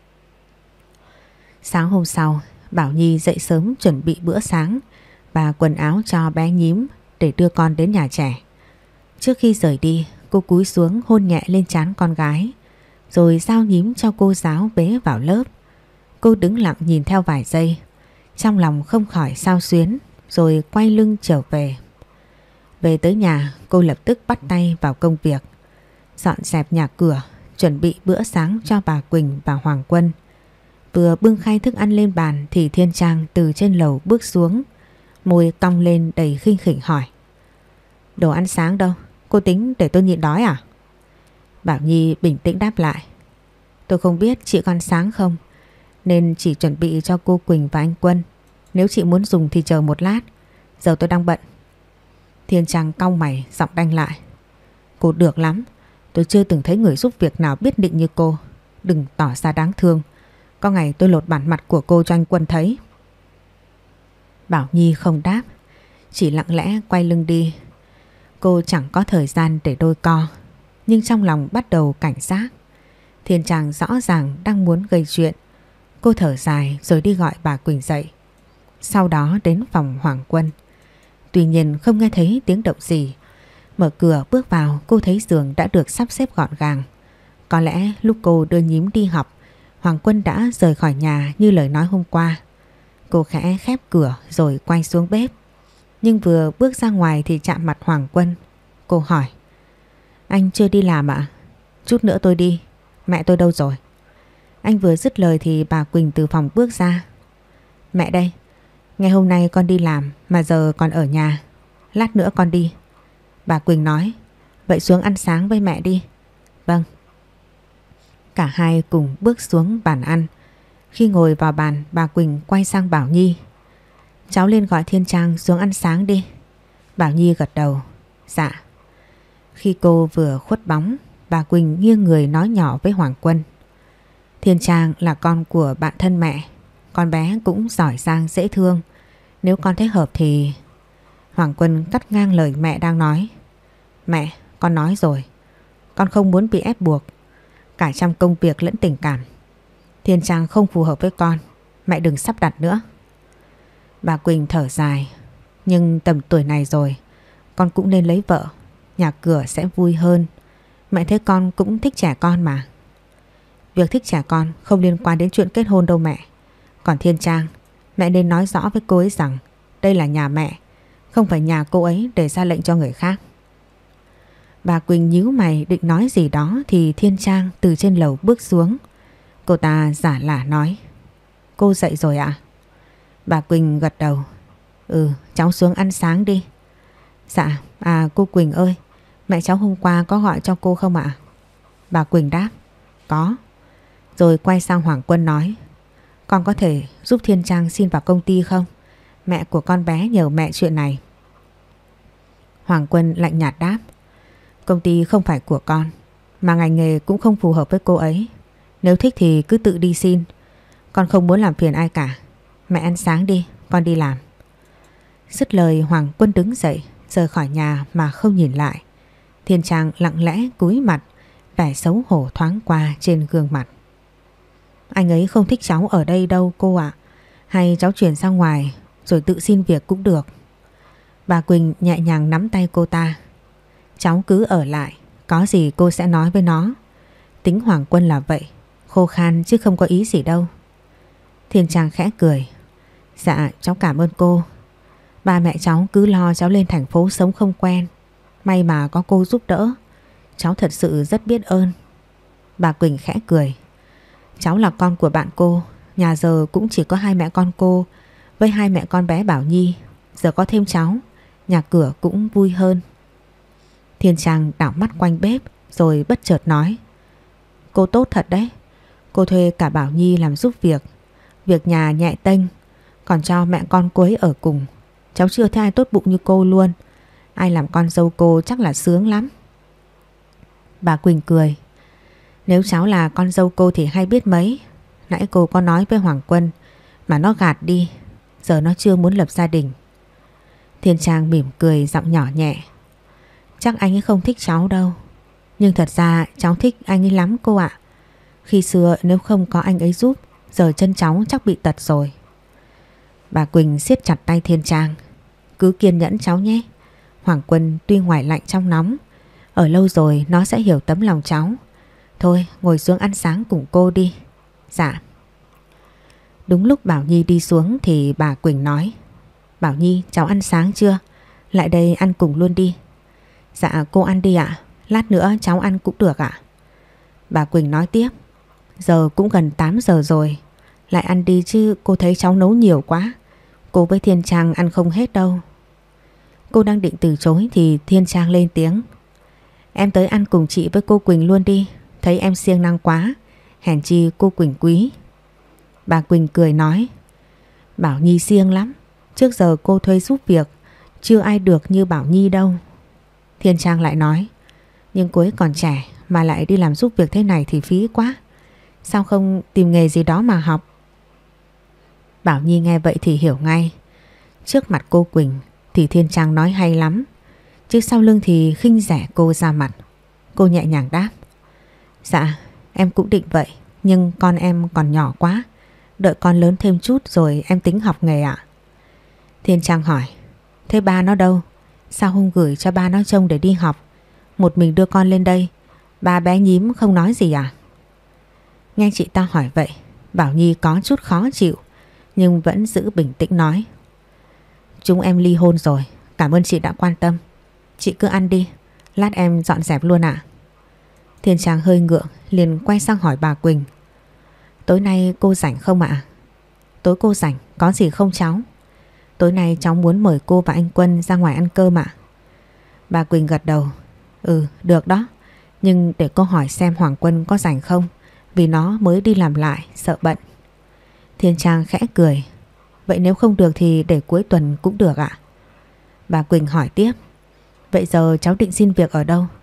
Sáng hôm sau, Bảo Nhi dậy sớm chuẩn bị bữa sáng và quần áo cho bé nhím để đưa con đến nhà trẻ. Trước khi rời đi, cô cúi xuống hôn nhẹ lên trán con gái, rồi giao nhím cho cô giáo bế vào lớp. Cô đứng lặng nhìn theo vài giây, trong lòng không khỏi xao xuyến, rồi quay lưng trở về. Về tới nhà, cô lập tức bắt tay vào công việc. Dọn dẹp nhà cửa, chuẩn bị bữa sáng cho bà Quỳnh và Hoàng Quân. Vừa bưng khay thức ăn lên bàn thì Thiên Trang từ trên lầu bước xuống, môi cong lên đầy khinh khỉnh hỏi. Đồ ăn sáng đâu? Cô tính để tôi nhịn đói à? Bảo Nhi bình tĩnh đáp lại. Tôi không biết chị có ăn sáng không, nên chỉ chuẩn bị cho cô Quỳnh và anh Quân. Nếu chị muốn dùng thì chờ một lát, giờ tôi đang bận. Thiên Trang cau mày, giọng đanh lại. Cô được lắm, tôi chưa từng thấy người giúp việc nào biết định như cô. Đừng tỏ ra đáng thương, có ngày tôi lột bản mặt của cô cho anh Quân thấy. Bảo Nhi không đáp, chỉ lặng lẽ quay lưng đi. Cô chẳng có thời gian để đôi co, nhưng trong lòng bắt đầu cảnh giác. Thiên Trang rõ ràng đang muốn gây chuyện. Cô thở dài rồi đi gọi bà Quỳnh dậy. Sau đó đến phòng Hoàng Quân. Tuy nhiên không nghe thấy tiếng động gì. Mở cửa bước vào, cô thấy giường đã được sắp xếp gọn gàng. Có lẽ lúc cô đưa nhím đi học, Hoàng Quân đã rời khỏi nhà như lời nói hôm qua. Cô khẽ khép cửa rồi quay xuống bếp. Nhưng vừa bước ra ngoài thì chạm mặt Hoàng Quân. Cô hỏi. Anh chưa đi làm ạ? Chút nữa tôi đi. Mẹ tôi đâu rồi? Anh vừa dứt lời thì bà Quỳnh từ phòng bước ra. Mẹ đây. Ngày hôm nay con đi làm mà giờ còn ở nhà. Lát nữa con đi. Bà Quỳnh nói. Vậy xuống ăn sáng với mẹ đi. Vâng. Cả hai cùng bước xuống bàn ăn. Khi ngồi vào bàn, bà Quỳnh quay sang Bảo Nhi. Cháu lên gọi Thiên Trang xuống ăn sáng đi. Bảo Nhi gật đầu. Dạ. Khi cô vừa khuất bóng, bà Quỳnh nghiêng người nói nhỏ với Hoàng Quân. Thiên Trang là con của bạn thân mẹ. Con bé cũng giỏi giang dễ thương. Nếu con thấy hợp thì... Hoàng Quân cắt ngang lời mẹ đang nói. Mẹ, con nói rồi. Con không muốn bị ép buộc, cả trong công việc lẫn tình cảm. Thiên Trang không phù hợp với con. Mẹ đừng sắp đặt nữa. Bà Quỳnh thở dài. Nhưng tầm tuổi này rồi, con cũng nên lấy vợ. Nhà cửa sẽ vui hơn. Mẹ thấy con cũng thích trẻ con mà. Việc thích trẻ con không liên quan đến chuyện kết hôn đâu mẹ. Còn Thiên Trang, mẹ nên nói rõ với cô ấy rằng đây là nhà mẹ, không phải nhà cô ấy để ra lệnh cho người khác. Bà Quỳnh nhíu mày định nói gì đó thì Thiên Trang từ trên lầu bước xuống. Cô ta giả lả nói. Cô dậy rồi ạ? Bà Quỳnh gật đầu. Ừ, cháu xuống ăn sáng đi. Dạ, à cô Quỳnh ơi, mẹ cháu hôm qua có gọi cho cô không ạ? Bà Quỳnh đáp. Có. Rồi quay sang Hoàng Quân nói. Con có thể giúp Thiên Trang xin vào công ty không? Mẹ của con bé nhờ mẹ chuyện này. Hoàng Quân lạnh nhạt đáp. Công ty không phải của con, mà ngành nghề cũng không phù hợp với cô ấy. Nếu thích thì cứ tự đi xin. Con không muốn làm phiền ai cả. Mẹ ăn sáng đi, con đi làm. Dứt lời Hoàng Quân đứng dậy, rời khỏi nhà mà không nhìn lại. Thiên Trang lặng lẽ cúi mặt, vẻ xấu hổ thoáng qua trên gương mặt. Anh ấy không thích cháu ở đây đâu cô ạ. Hay cháu chuyển ra ngoài rồi tự xin việc cũng được. Bà Quỳnh nhẹ nhàng nắm tay cô ta. Cháu cứ ở lại, có gì cô sẽ nói với nó. Tính Hoàng Quân là vậy, khô khan chứ không có ý gì đâu. Thiên Trang khẽ cười. Dạ cháu cảm ơn cô. Ba mẹ cháu cứ lo cháu lên thành phố sống không quen. May mà có cô giúp đỡ. Cháu thật sự rất biết ơn. Bà Quỳnh khẽ cười. Cháu là con của bạn cô. Nhà giờ cũng chỉ có hai mẹ con cô với hai mẹ con bé Bảo Nhi. Giờ có thêm cháu, nhà cửa cũng vui hơn. Thiên Trang đảo mắt quanh bếp rồi bất chợt nói. Cô tốt thật đấy. Cô thuê cả Bảo Nhi làm giúp việc. Việc nhà nhẹ tênh, còn cho mẹ con cô ấy ở cùng. Cháu chưa thấy ai tốt bụng như cô luôn. Ai làm con dâu cô chắc là sướng lắm. Bà Quỳnh cười. Nếu cháu là con dâu cô thì hay biết mấy. Nãy cô có nói với Hoàng Quân mà nó gạt đi. Giờ nó chưa muốn lập gia đình. Thiên Trang mỉm cười giọng nhỏ nhẹ. Chắc anh ấy không thích cháu đâu. Nhưng thật ra cháu thích anh ấy lắm cô ạ. Khi xưa nếu không có anh ấy giúp, giờ chân cháu chắc bị tật rồi. Bà Quỳnh siết chặt tay Thiên Trang. Cứ kiên nhẫn cháu nhé. Hoàng Quân tuy ngoài lạnh trong nóng, ở lâu rồi nó sẽ hiểu tấm lòng cháu. Thôi ngồi xuống ăn sáng cùng cô đi. Dạ. Đúng lúc Bảo Nhi đi xuống thì bà Quỳnh nói. Bảo Nhi, cháu ăn sáng chưa? Lại đây ăn cùng luôn đi. Dạ cô ăn đi ạ. Lát nữa cháu ăn cũng được ạ. Bà Quỳnh nói tiếp. Giờ cũng gần tám giờ rồi. Lại ăn đi chứ cô thấy cháu nấu nhiều quá. Cô với Thiên Trang ăn không hết đâu. Cô đang định từ chối thì Thiên Trang lên tiếng. Em tới ăn cùng chị với cô Quỳnh luôn đi. Thấy em siêng năng quá, hèn chi cô Quỳnh quý. Bà Quỳnh cười nói. Bảo Nhi siêng lắm. Trước giờ cô thuê giúp việc, chưa ai được như Bảo Nhi đâu. Thiên Trang lại nói. Nhưng cô ấy còn trẻ mà lại đi làm giúp việc thế này thì phí quá. Sao không tìm nghề gì đó mà học? Bảo Nhi nghe vậy thì hiểu ngay. Trước mặt cô Quỳnh thì Thiên Trang nói hay lắm, chứ sau lưng thì khinh rẻ cô ra mặt. Cô nhẹ nhàng đáp. Dạ em cũng định vậy, nhưng con em còn nhỏ quá. Đợi con lớn thêm chút rồi em tính học nghề ạ. Thiên Trang hỏi. Thế ba nó đâu? Sao không gửi cho ba nó trông để đi học? Một mình đưa con lên đây. Ba bé nhím không nói gì à? Nghe chị ta hỏi vậy, Bảo Nhi có chút khó chịu, nhưng vẫn giữ bình tĩnh nói. Chúng em ly hôn rồi. Cảm ơn chị đã quan tâm. Chị cứ ăn đi, lát em dọn dẹp luôn ạ. Thiên Trang hơi ngượng liền quay sang hỏi bà Quỳnh. Tối nay cô rảnh không ạ? Tối cô rảnh, có gì không cháu? Tối nay cháu muốn mời cô và anh Quân ra ngoài ăn cơm ạ. Bà Quỳnh gật đầu. Ừ được đó. Nhưng để cô hỏi xem Hoàng Quân có rảnh không, vì nó mới đi làm lại, sợ bận. Thiên Trang khẽ cười. Vậy nếu không được thì để cuối tuần cũng được ạ. Bà Quỳnh hỏi tiếp. Vậy giờ cháu định xin việc ở đâu?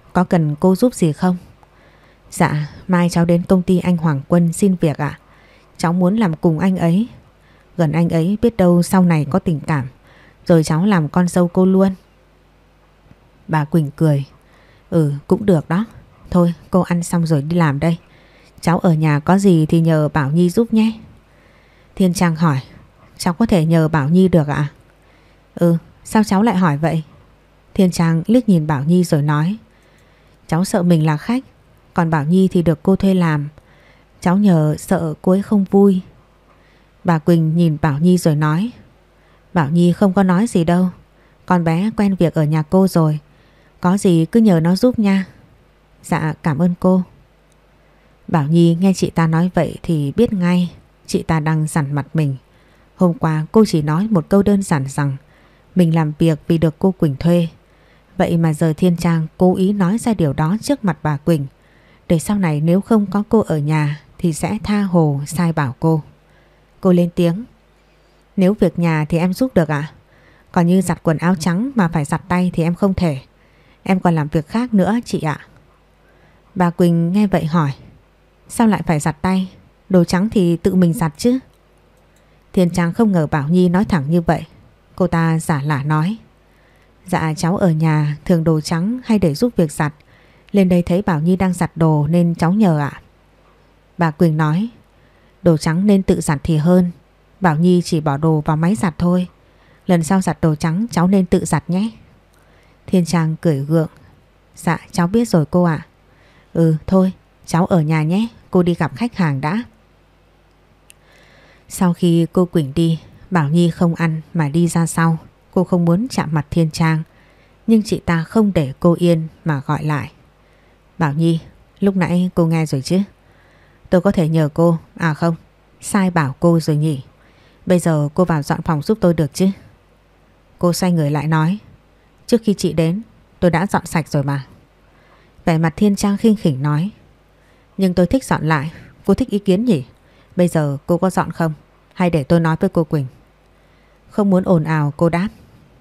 có cần cô giúp gì không? Dạ, mai cháu đến công ty anh Hoàng Quân xin việc ạ. Cháu muốn làm cùng anh ấy. Gần anh ấy biết đâu sau này có tình cảm, rồi cháu làm con dâu cô luôn. Bà Quỳnh cười. Ừ, cũng được đó. Thôi cô ăn xong rồi đi làm đây. Cháu ở nhà có gì thì nhờ Bảo Nhi giúp nhé. Thiên Trang hỏi. Cháu có thể nhờ Bảo Nhi được ạ? Ừ, sao cháu lại hỏi vậy? Thiên Trang liếc nhìn Bảo Nhi rồi nói. Cháu sợ mình là khách, còn Bảo Nhi thì được cô thuê làm. Cháu nhờ sợ cô ấy không vui. Bà Quỳnh nhìn Bảo Nhi rồi nói. Bảo Nhi không có nói gì đâu. Con bé quen việc ở nhà cô rồi. Có gì cứ nhờ nó giúp nha. Dạ cảm ơn cô. Bảo Nhi nghe chị ta nói vậy thì biết ngay chị ta đang dằn mặt mình. Hôm qua cô chỉ nói một câu đơn giản rằng mình làm việc vì được cô Quỳnh thuê. Vậy mà giờ Thiên Trang cố ý nói ra điều đó trước mặt bà Quỳnh, để sau này nếu không có cô ở nhà thì sẽ tha hồ sai bảo cô. Cô lên tiếng. Nếu việc nhà thì em giúp được ạ. Còn như giặt quần áo trắng mà phải giặt tay thì em không thể. Em còn làm việc khác nữa chị ạ. Bà Quỳnh nghe vậy hỏi. Sao lại phải giặt tay? Đồ trắng thì tự mình giặt chứ. Thiên Trang không ngờ Bảo Nhi nói thẳng như vậy. Cô ta giả lả nói. Dạ cháu ở nhà thường đồ trắng hay để giúp việc giặt. Lên đây thấy Bảo Nhi đang giặt đồ nên cháu nhờ ạ. Bà Quỳnh nói. Đồ trắng nên tự giặt thì hơn. Bảo Nhi chỉ bỏ đồ vào máy giặt thôi. Lần sau giặt đồ trắng cháu nên tự giặt nhé. Thiên Trang cười gượng. Dạ cháu biết rồi cô ạ. Ừ thôi cháu ở nhà nhé. Cô đi gặp khách hàng đã. Sau khi cô Quỳnh đi, Bảo Nhi không ăn mà đi ra sau. Cô không muốn chạm mặt Thiên Trang, nhưng chị ta không để cô yên mà gọi lại. Bảo Nhi, lúc nãy cô nghe rồi chứ? Tôi có thể nhờ cô, à không, sai bảo cô rồi nhỉ. Bây giờ cô vào dọn phòng giúp tôi được chứ? Cô xoay người lại nói. Trước khi chị đến, tôi đã dọn sạch rồi mà. Vẻ mặt Thiên Trang khinh khỉnh nói. Nhưng tôi thích dọn lại, cô thích ý kiến nhỉ? Bây giờ cô có dọn không? Hay để tôi nói với cô Quỳnh? Không muốn ồn ào cô đáp.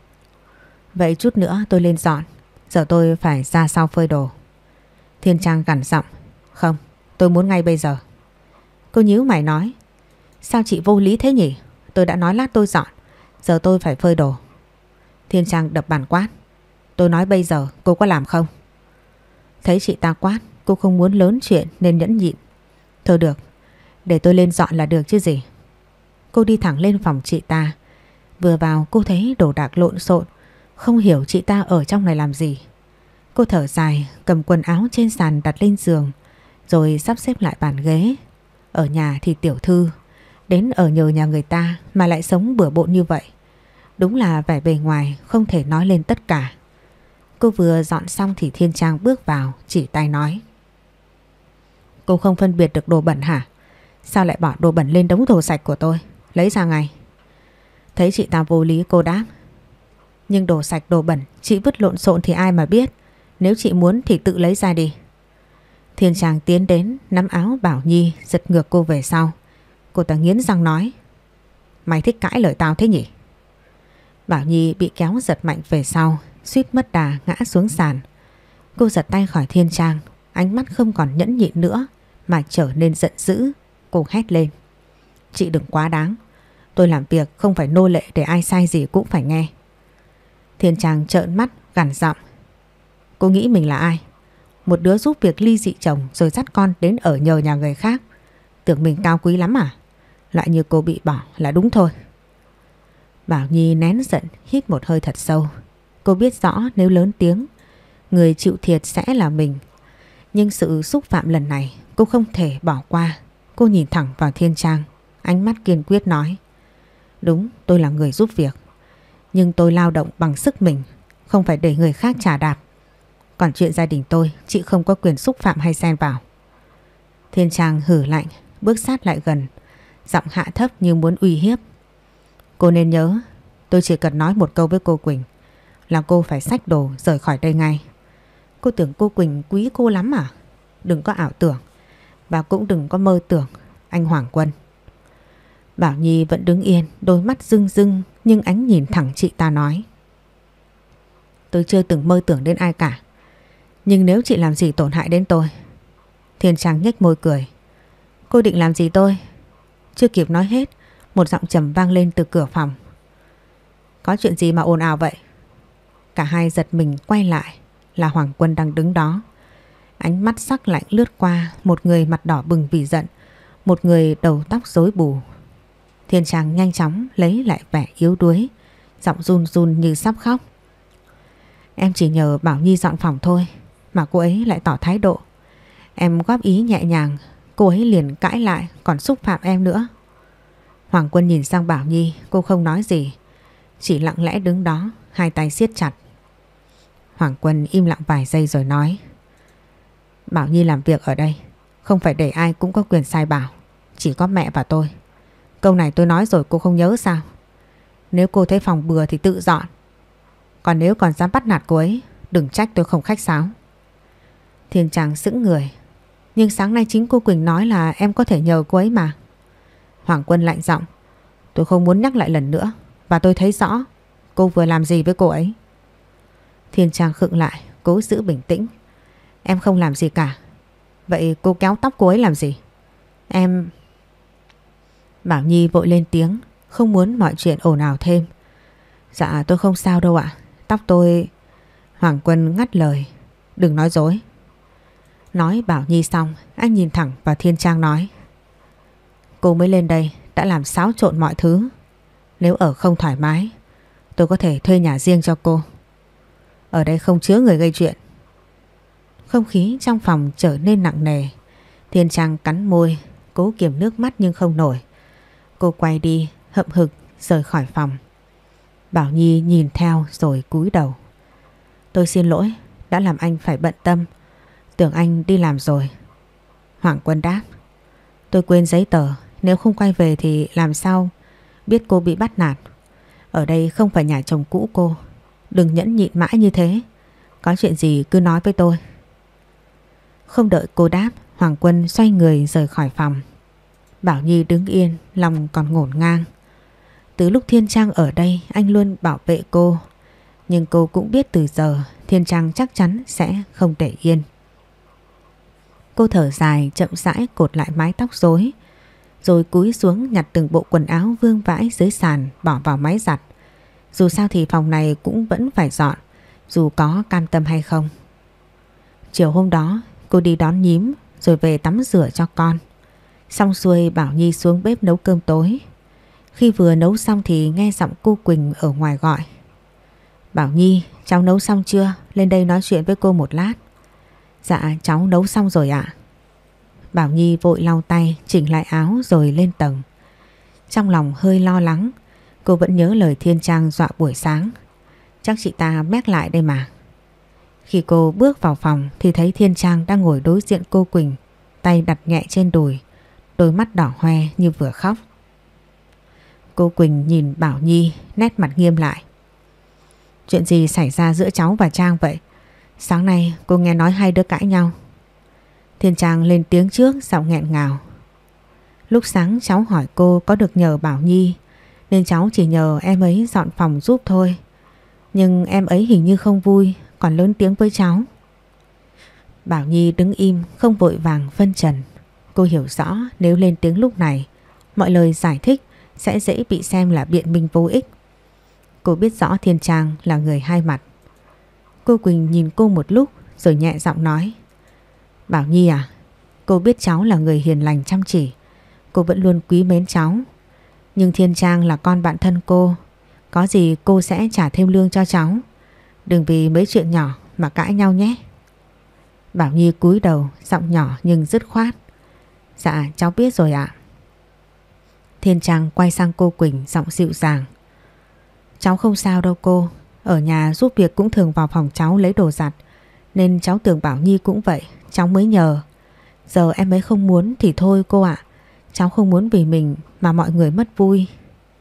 Vậy chút nữa tôi lên dọn. Giờ tôi phải ra sau phơi đồ. Thiên Trang gằn giọng. Không, tôi muốn ngay bây giờ. Cô nhíu mày nói. Sao chị vô lý thế nhỉ? Tôi đã nói lát tôi dọn. Giờ tôi phải phơi đồ. Thiên Trang đập bàn quát. Tôi nói bây giờ cô có làm không? Thấy chị ta quát, cô không muốn lớn chuyện nên nhẫn nhịn. Thôi được, để tôi lên dọn là được chứ gì. Cô đi thẳng lên phòng chị ta. Vừa vào cô thấy đồ đạc lộn xộn, không hiểu chị ta ở trong này làm gì. Cô thở dài, cầm quần áo trên sàn đặt lên giường, rồi sắp xếp lại bàn ghế. Ở nhà thì tiểu thư, đến ở nhờ nhà người ta mà lại sống bừa bộn như vậy. Đúng là vẻ bề ngoài không thể nói lên tất cả. Cô vừa dọn xong thì Thiên Trang bước vào, chỉ tay nói. Cô không phân biệt được đồ bẩn hả? Sao lại bỏ đồ bẩn lên đống đồ sạch của tôi? Lấy ra ngay. Thấy chị ta vô lý cô đáp. Nhưng đồ sạch đồ bẩn chị vứt lộn xộn thì ai mà biết. Nếu chị muốn thì tự lấy ra đi. Thiên Trang tiến đến nắm áo Bảo Nhi giật ngược cô về sau. Cô ta nghiến răng nói. Mày thích cãi lời tao thế nhỉ? Bảo Nhi bị kéo giật mạnh về sau, suýt mất đà ngã xuống sàn. Cô giật tay khỏi Thiên Trang, ánh mắt không còn nhẫn nhịn nữa mà trở nên giận dữ. Cô hét lên. Chị đừng quá đáng. Tôi làm việc không phải nô lệ để ai sai gì cũng phải nghe. Thiên Trang trợn mắt gằn giọng. Cô nghĩ mình là ai? Một đứa giúp việc ly dị chồng rồi dắt con đến ở nhờ nhà người khác. Tưởng mình cao quý lắm à? Loại như cô bị bỏ là đúng thôi. Bảo Nhi nén giận hít một hơi thật sâu. Cô biết rõ nếu lớn tiếng, người chịu thiệt sẽ là mình. Nhưng sự xúc phạm lần này cô không thể bỏ qua. Cô nhìn thẳng vào Thiên Trang, ánh mắt kiên quyết nói. Đúng, tôi là người giúp việc. Nhưng tôi lao động bằng sức mình, không phải để người khác trả đạp. Còn chuyện gia đình tôi, chị không có quyền xúc phạm hay xen vào. Thiên Trang hử lạnh, bước sát lại gần, giọng hạ thấp như muốn uy hiếp. Cô nên nhớ, tôi chỉ cần nói một câu với cô Quỳnh là cô phải xách đồ rời khỏi đây ngay. Cô tưởng cô Quỳnh quý cô lắm à? Đừng có ảo tưởng, và cũng đừng có mơ tưởng anh Hoàng Quân. Bảo Nhi vẫn đứng yên, đôi mắt rưng rưng nhưng ánh nhìn thẳng chị ta nói. Tôi chưa từng mơ tưởng đến ai cả. Nhưng nếu chị làm gì tổn hại đến tôi? Thiên Trang nhếch môi cười. Cô định làm gì tôi? Chưa kịp nói hết, một giọng trầm vang lên từ cửa phòng. Có chuyện gì mà ồn ào vậy? Cả hai giật mình quay lại, là Hoàng Quân đang đứng đó. Ánh mắt sắc lạnh lướt qua, một người mặt đỏ bừng vì giận, một người đầu tóc rối bù. Thiên Trang nhanh chóng lấy lại vẻ yếu đuối, giọng run run như sắp khóc. Em chỉ nhờ Bảo Nhi dọn phòng thôi, mà cô ấy lại tỏ thái độ. Em góp ý nhẹ nhàng, cô ấy liền cãi lại, còn xúc phạm em nữa. Hoàng Quân nhìn sang Bảo Nhi, cô không nói gì, chỉ lặng lẽ đứng đó, hai tay siết chặt. Hoàng Quân im lặng vài giây rồi nói. Bảo Nhi làm việc ở đây, không phải để ai cũng có quyền sai bảo, chỉ có mẹ và tôi. Câu này tôi nói rồi cô không nhớ sao? Nếu cô thấy phòng bừa thì tự dọn. Còn nếu còn dám bắt nạt cô ấy, đừng trách tôi không khách sáo. Thiên Trang sững người. Nhưng sáng nay chính cô Quỳnh nói là em có thể nhờ cô ấy mà. Hoàng Quân lạnh giọng. Tôi không muốn nhắc lại lần nữa, và tôi thấy rõ cô vừa làm gì với cô ấy. Thiên Trang khựng lại, cố giữ bình tĩnh. Em không làm gì cả. Vậy cô kéo tóc cô ấy làm gì? Em... Bảo Nhi vội lên tiếng, không muốn mọi chuyện ồn ào thêm. Dạ tôi không sao đâu ạ. Tóc tôi... Hoàng Quân ngắt lời. Đừng nói dối. Nói Bảo Nhi xong, anh nhìn thẳng vào Thiên Trang nói. Cô mới lên đây đã làm xáo trộn mọi thứ. Nếu ở không thoải mái, tôi có thể thuê nhà riêng cho cô. Ở đây không chứa người gây chuyện. Không khí trong phòng trở nên nặng nề. Thiên Trang cắn môi, cố kiềm nước mắt nhưng không nổi. Cô quay đi, hậm hực rời khỏi phòng. Bảo Nhi nhìn theo rồi cúi đầu. Tôi xin lỗi, đã làm anh phải bận tâm. Tưởng anh đi làm rồi. Hoàng Quân đáp. Tôi quên giấy tờ, nếu không quay về thì làm sao biết cô bị bắt nạt. Ở đây không phải nhà chồng cũ cô. Đừng nhẫn nhịn mãi như thế. Có chuyện gì cứ nói với tôi. Không đợi cô đáp, Hoàng Quân xoay người rời khỏi phòng. Bảo Nhi đứng yên, lòng còn ngổn ngang. Từ lúc Thiên Trang ở đây, anh luôn bảo vệ cô. Nhưng cô cũng biết từ giờ Thiên Trang chắc chắn sẽ không để yên. Cô thở dài, chậm rãi cột lại mái tóc rối, rồi cúi xuống nhặt từng bộ quần áo vương vãi dưới sàn bỏ vào máy giặt. Dù sao thì phòng này cũng vẫn phải dọn, dù có cam tâm hay không. Chiều hôm đó cô đi đón nhím rồi về tắm rửa cho con. Xong xuôi Bảo Nhi xuống bếp nấu cơm tối. Khi vừa nấu xong thì nghe giọng cô Quỳnh ở ngoài gọi. Bảo Nhi, cháu nấu xong chưa? Lên đây nói chuyện với cô một lát. Dạ cháu nấu xong rồi ạ. Bảo Nhi vội lau tay, chỉnh lại áo rồi lên tầng. Trong lòng hơi lo lắng, cô vẫn nhớ lời Thiên Trang dọa buổi sáng. Chắc chị ta mét lại đây mà. Khi cô bước vào phòng thì thấy Thiên Trang đang ngồi đối diện cô Quỳnh, tay đặt nhẹ trên đùi, đôi mắt đỏ hoe như vừa khóc. Cô Quỳnh nhìn Bảo Nhi, nét mặt nghiêm lại. Chuyện gì xảy ra giữa cháu và Trang vậy? Sáng nay cô nghe nói hai đứa cãi nhau. Thiên Trang lên tiếng trước, giọng nghẹn ngào. Lúc sáng cháu hỏi cô có được nhờ Bảo Nhi, nên cháu chỉ nhờ em ấy dọn phòng giúp thôi. Nhưng em ấy hình như không vui, còn lớn tiếng với cháu. Bảo Nhi đứng im, không vội vàng phân trần. Cô hiểu rõ nếu lên tiếng lúc này, mọi lời giải thích sẽ dễ bị xem là biện minh vô ích. Cô biết rõ Thiên Trang là người hai mặt. Cô Quỳnh nhìn cô một lúc rồi nhẹ giọng nói. Bảo Nhi à, cô biết cháu là người hiền lành chăm chỉ, cô vẫn luôn quý mến cháu. Nhưng Thiên Trang là con bạn thân cô, có gì cô sẽ trả thêm lương cho cháu. Đừng vì mấy chuyện nhỏ mà cãi nhau nhé. Bảo Nhi cúi đầu, giọng nhỏ nhưng dứt khoát. Dạ cháu biết rồi ạ. Thiên Trang quay sang cô Quỳnh, giọng dịu dàng. Cháu không sao đâu cô. Ở nhà giúp việc cũng thường vào phòng cháu lấy đồ giặt, nên cháu tưởng Bảo Nhi cũng vậy, cháu mới nhờ. Giờ em ấy không muốn thì thôi cô ạ. Cháu không muốn vì mình mà mọi người mất vui.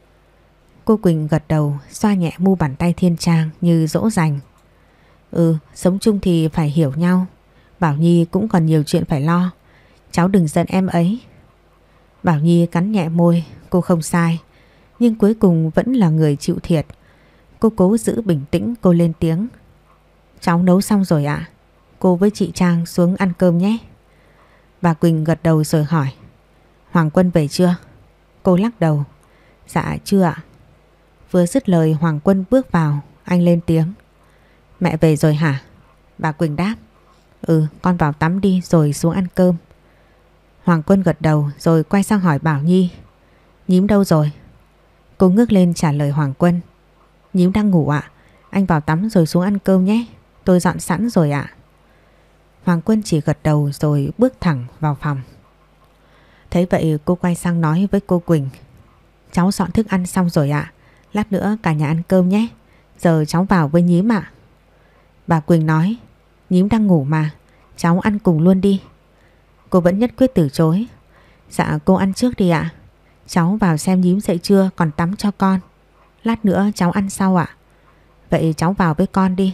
Cô Quỳnh gật đầu, xoa nhẹ mu bàn tay Thiên Trang như dỗ dành. Ừ, sống chung thì phải hiểu nhau. Bảo Nhi cũng còn nhiều chuyện phải lo. Cháu đừng giận em ấy. Bảo Nhi cắn nhẹ môi, cô không sai, nhưng cuối cùng vẫn là người chịu thiệt. Cô cố giữ bình tĩnh, cô lên tiếng. Cháu nấu xong rồi ạ. cô với chị Trang xuống ăn cơm nhé. Bà Quỳnh gật đầu rồi hỏi, Hoàng Quân về chưa? Cô lắc đầu, dạ chưa ạ. Vừa dứt lời Hoàng Quân bước vào, anh lên tiếng, mẹ về rồi hả? Bà Quỳnh đáp, ừ, con vào tắm đi rồi xuống ăn cơm. Hoàng Quân gật đầu rồi quay sang hỏi Bảo Nhi, Nhím đâu rồi? Cô ngước lên trả lời Hoàng Quân, Nhím đang ngủ ạ. Anh vào tắm rồi xuống ăn cơm nhé. Tôi dọn sẵn rồi ạ. Hoàng Quân chỉ gật đầu rồi bước thẳng vào phòng. Thấy vậy cô quay sang nói với cô Quỳnh, cháu dọn thức ăn xong rồi ạ. Lát nữa cả nhà ăn cơm nhé. Giờ cháu vào với Nhím ạ. Bà Quỳnh nói, Nhím đang ngủ mà, cháu ăn cùng luôn đi. Cô vẫn nhất quyết từ chối. Dạ cô ăn trước đi ạ. Cháu vào xem Nhím dậy chưa còn tắm cho con. Lát nữa cháu ăn sau ạ. Vậy cháu vào với con đi.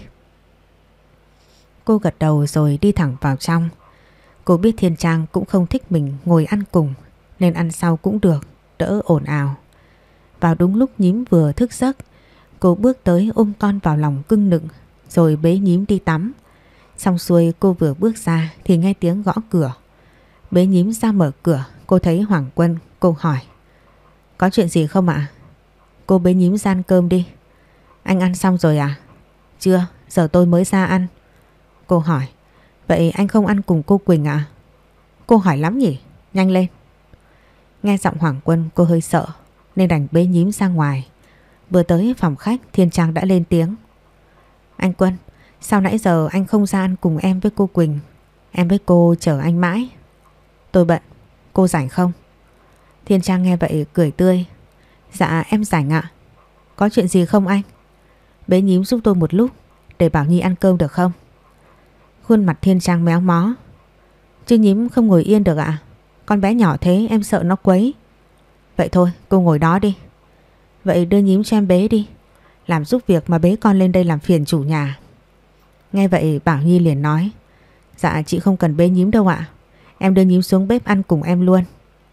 Cô gật đầu rồi đi thẳng vào trong. Cô biết Thiên Trang cũng không thích mình ngồi ăn cùng, nên ăn sau cũng được, đỡ ồn ào. Vào đúng lúc Nhím vừa thức giấc, cô bước tới ôm con vào lòng cưng nựng, rồi bế Nhím đi tắm. Xong xuôi cô vừa bước ra thì nghe tiếng gõ cửa. Bế Nhím ra mở cửa, cô thấy Hoàng Quân. Cô hỏi, có chuyện gì không ạ? Cô bế Nhím ra ăn cơm đi. Anh ăn xong rồi à? Chưa, giờ tôi mới ra ăn. Cô hỏi, vậy anh không ăn cùng cô Quỳnh à? Cô hỏi lắm nhỉ, nhanh lên. Nghe giọng Hoàng Quân cô hơi sợ nên đành bế Nhím ra ngoài. Vừa tới phòng khách Thiên Trang đã lên tiếng, anh Quân, sao nãy giờ anh không ra ăn cùng em với cô Quỳnh? Em với cô chờ anh mãi. Tôi bận, cô rảnh không? Thiên Trang nghe vậy cười tươi, dạ em rảnh ạ. Có chuyện gì không anh? Bế Nhím giúp tôi một lúc để Bảo Nhi ăn cơm được không? Khuôn mặt Thiên Trang méo mó, chứ Nhím không ngồi yên được ạ. Con bé nhỏ thế em sợ nó quấy. Vậy thôi cô ngồi đó đi. Vậy đưa Nhím cho em bế đi. Làm giúp việc mà bế con lên đây làm phiền chủ nhà. Nghe vậy Bảo Nhi liền nói, dạ chị không cần bế Nhím đâu ạ. Em đưa Nhím xuống bếp ăn cùng em luôn.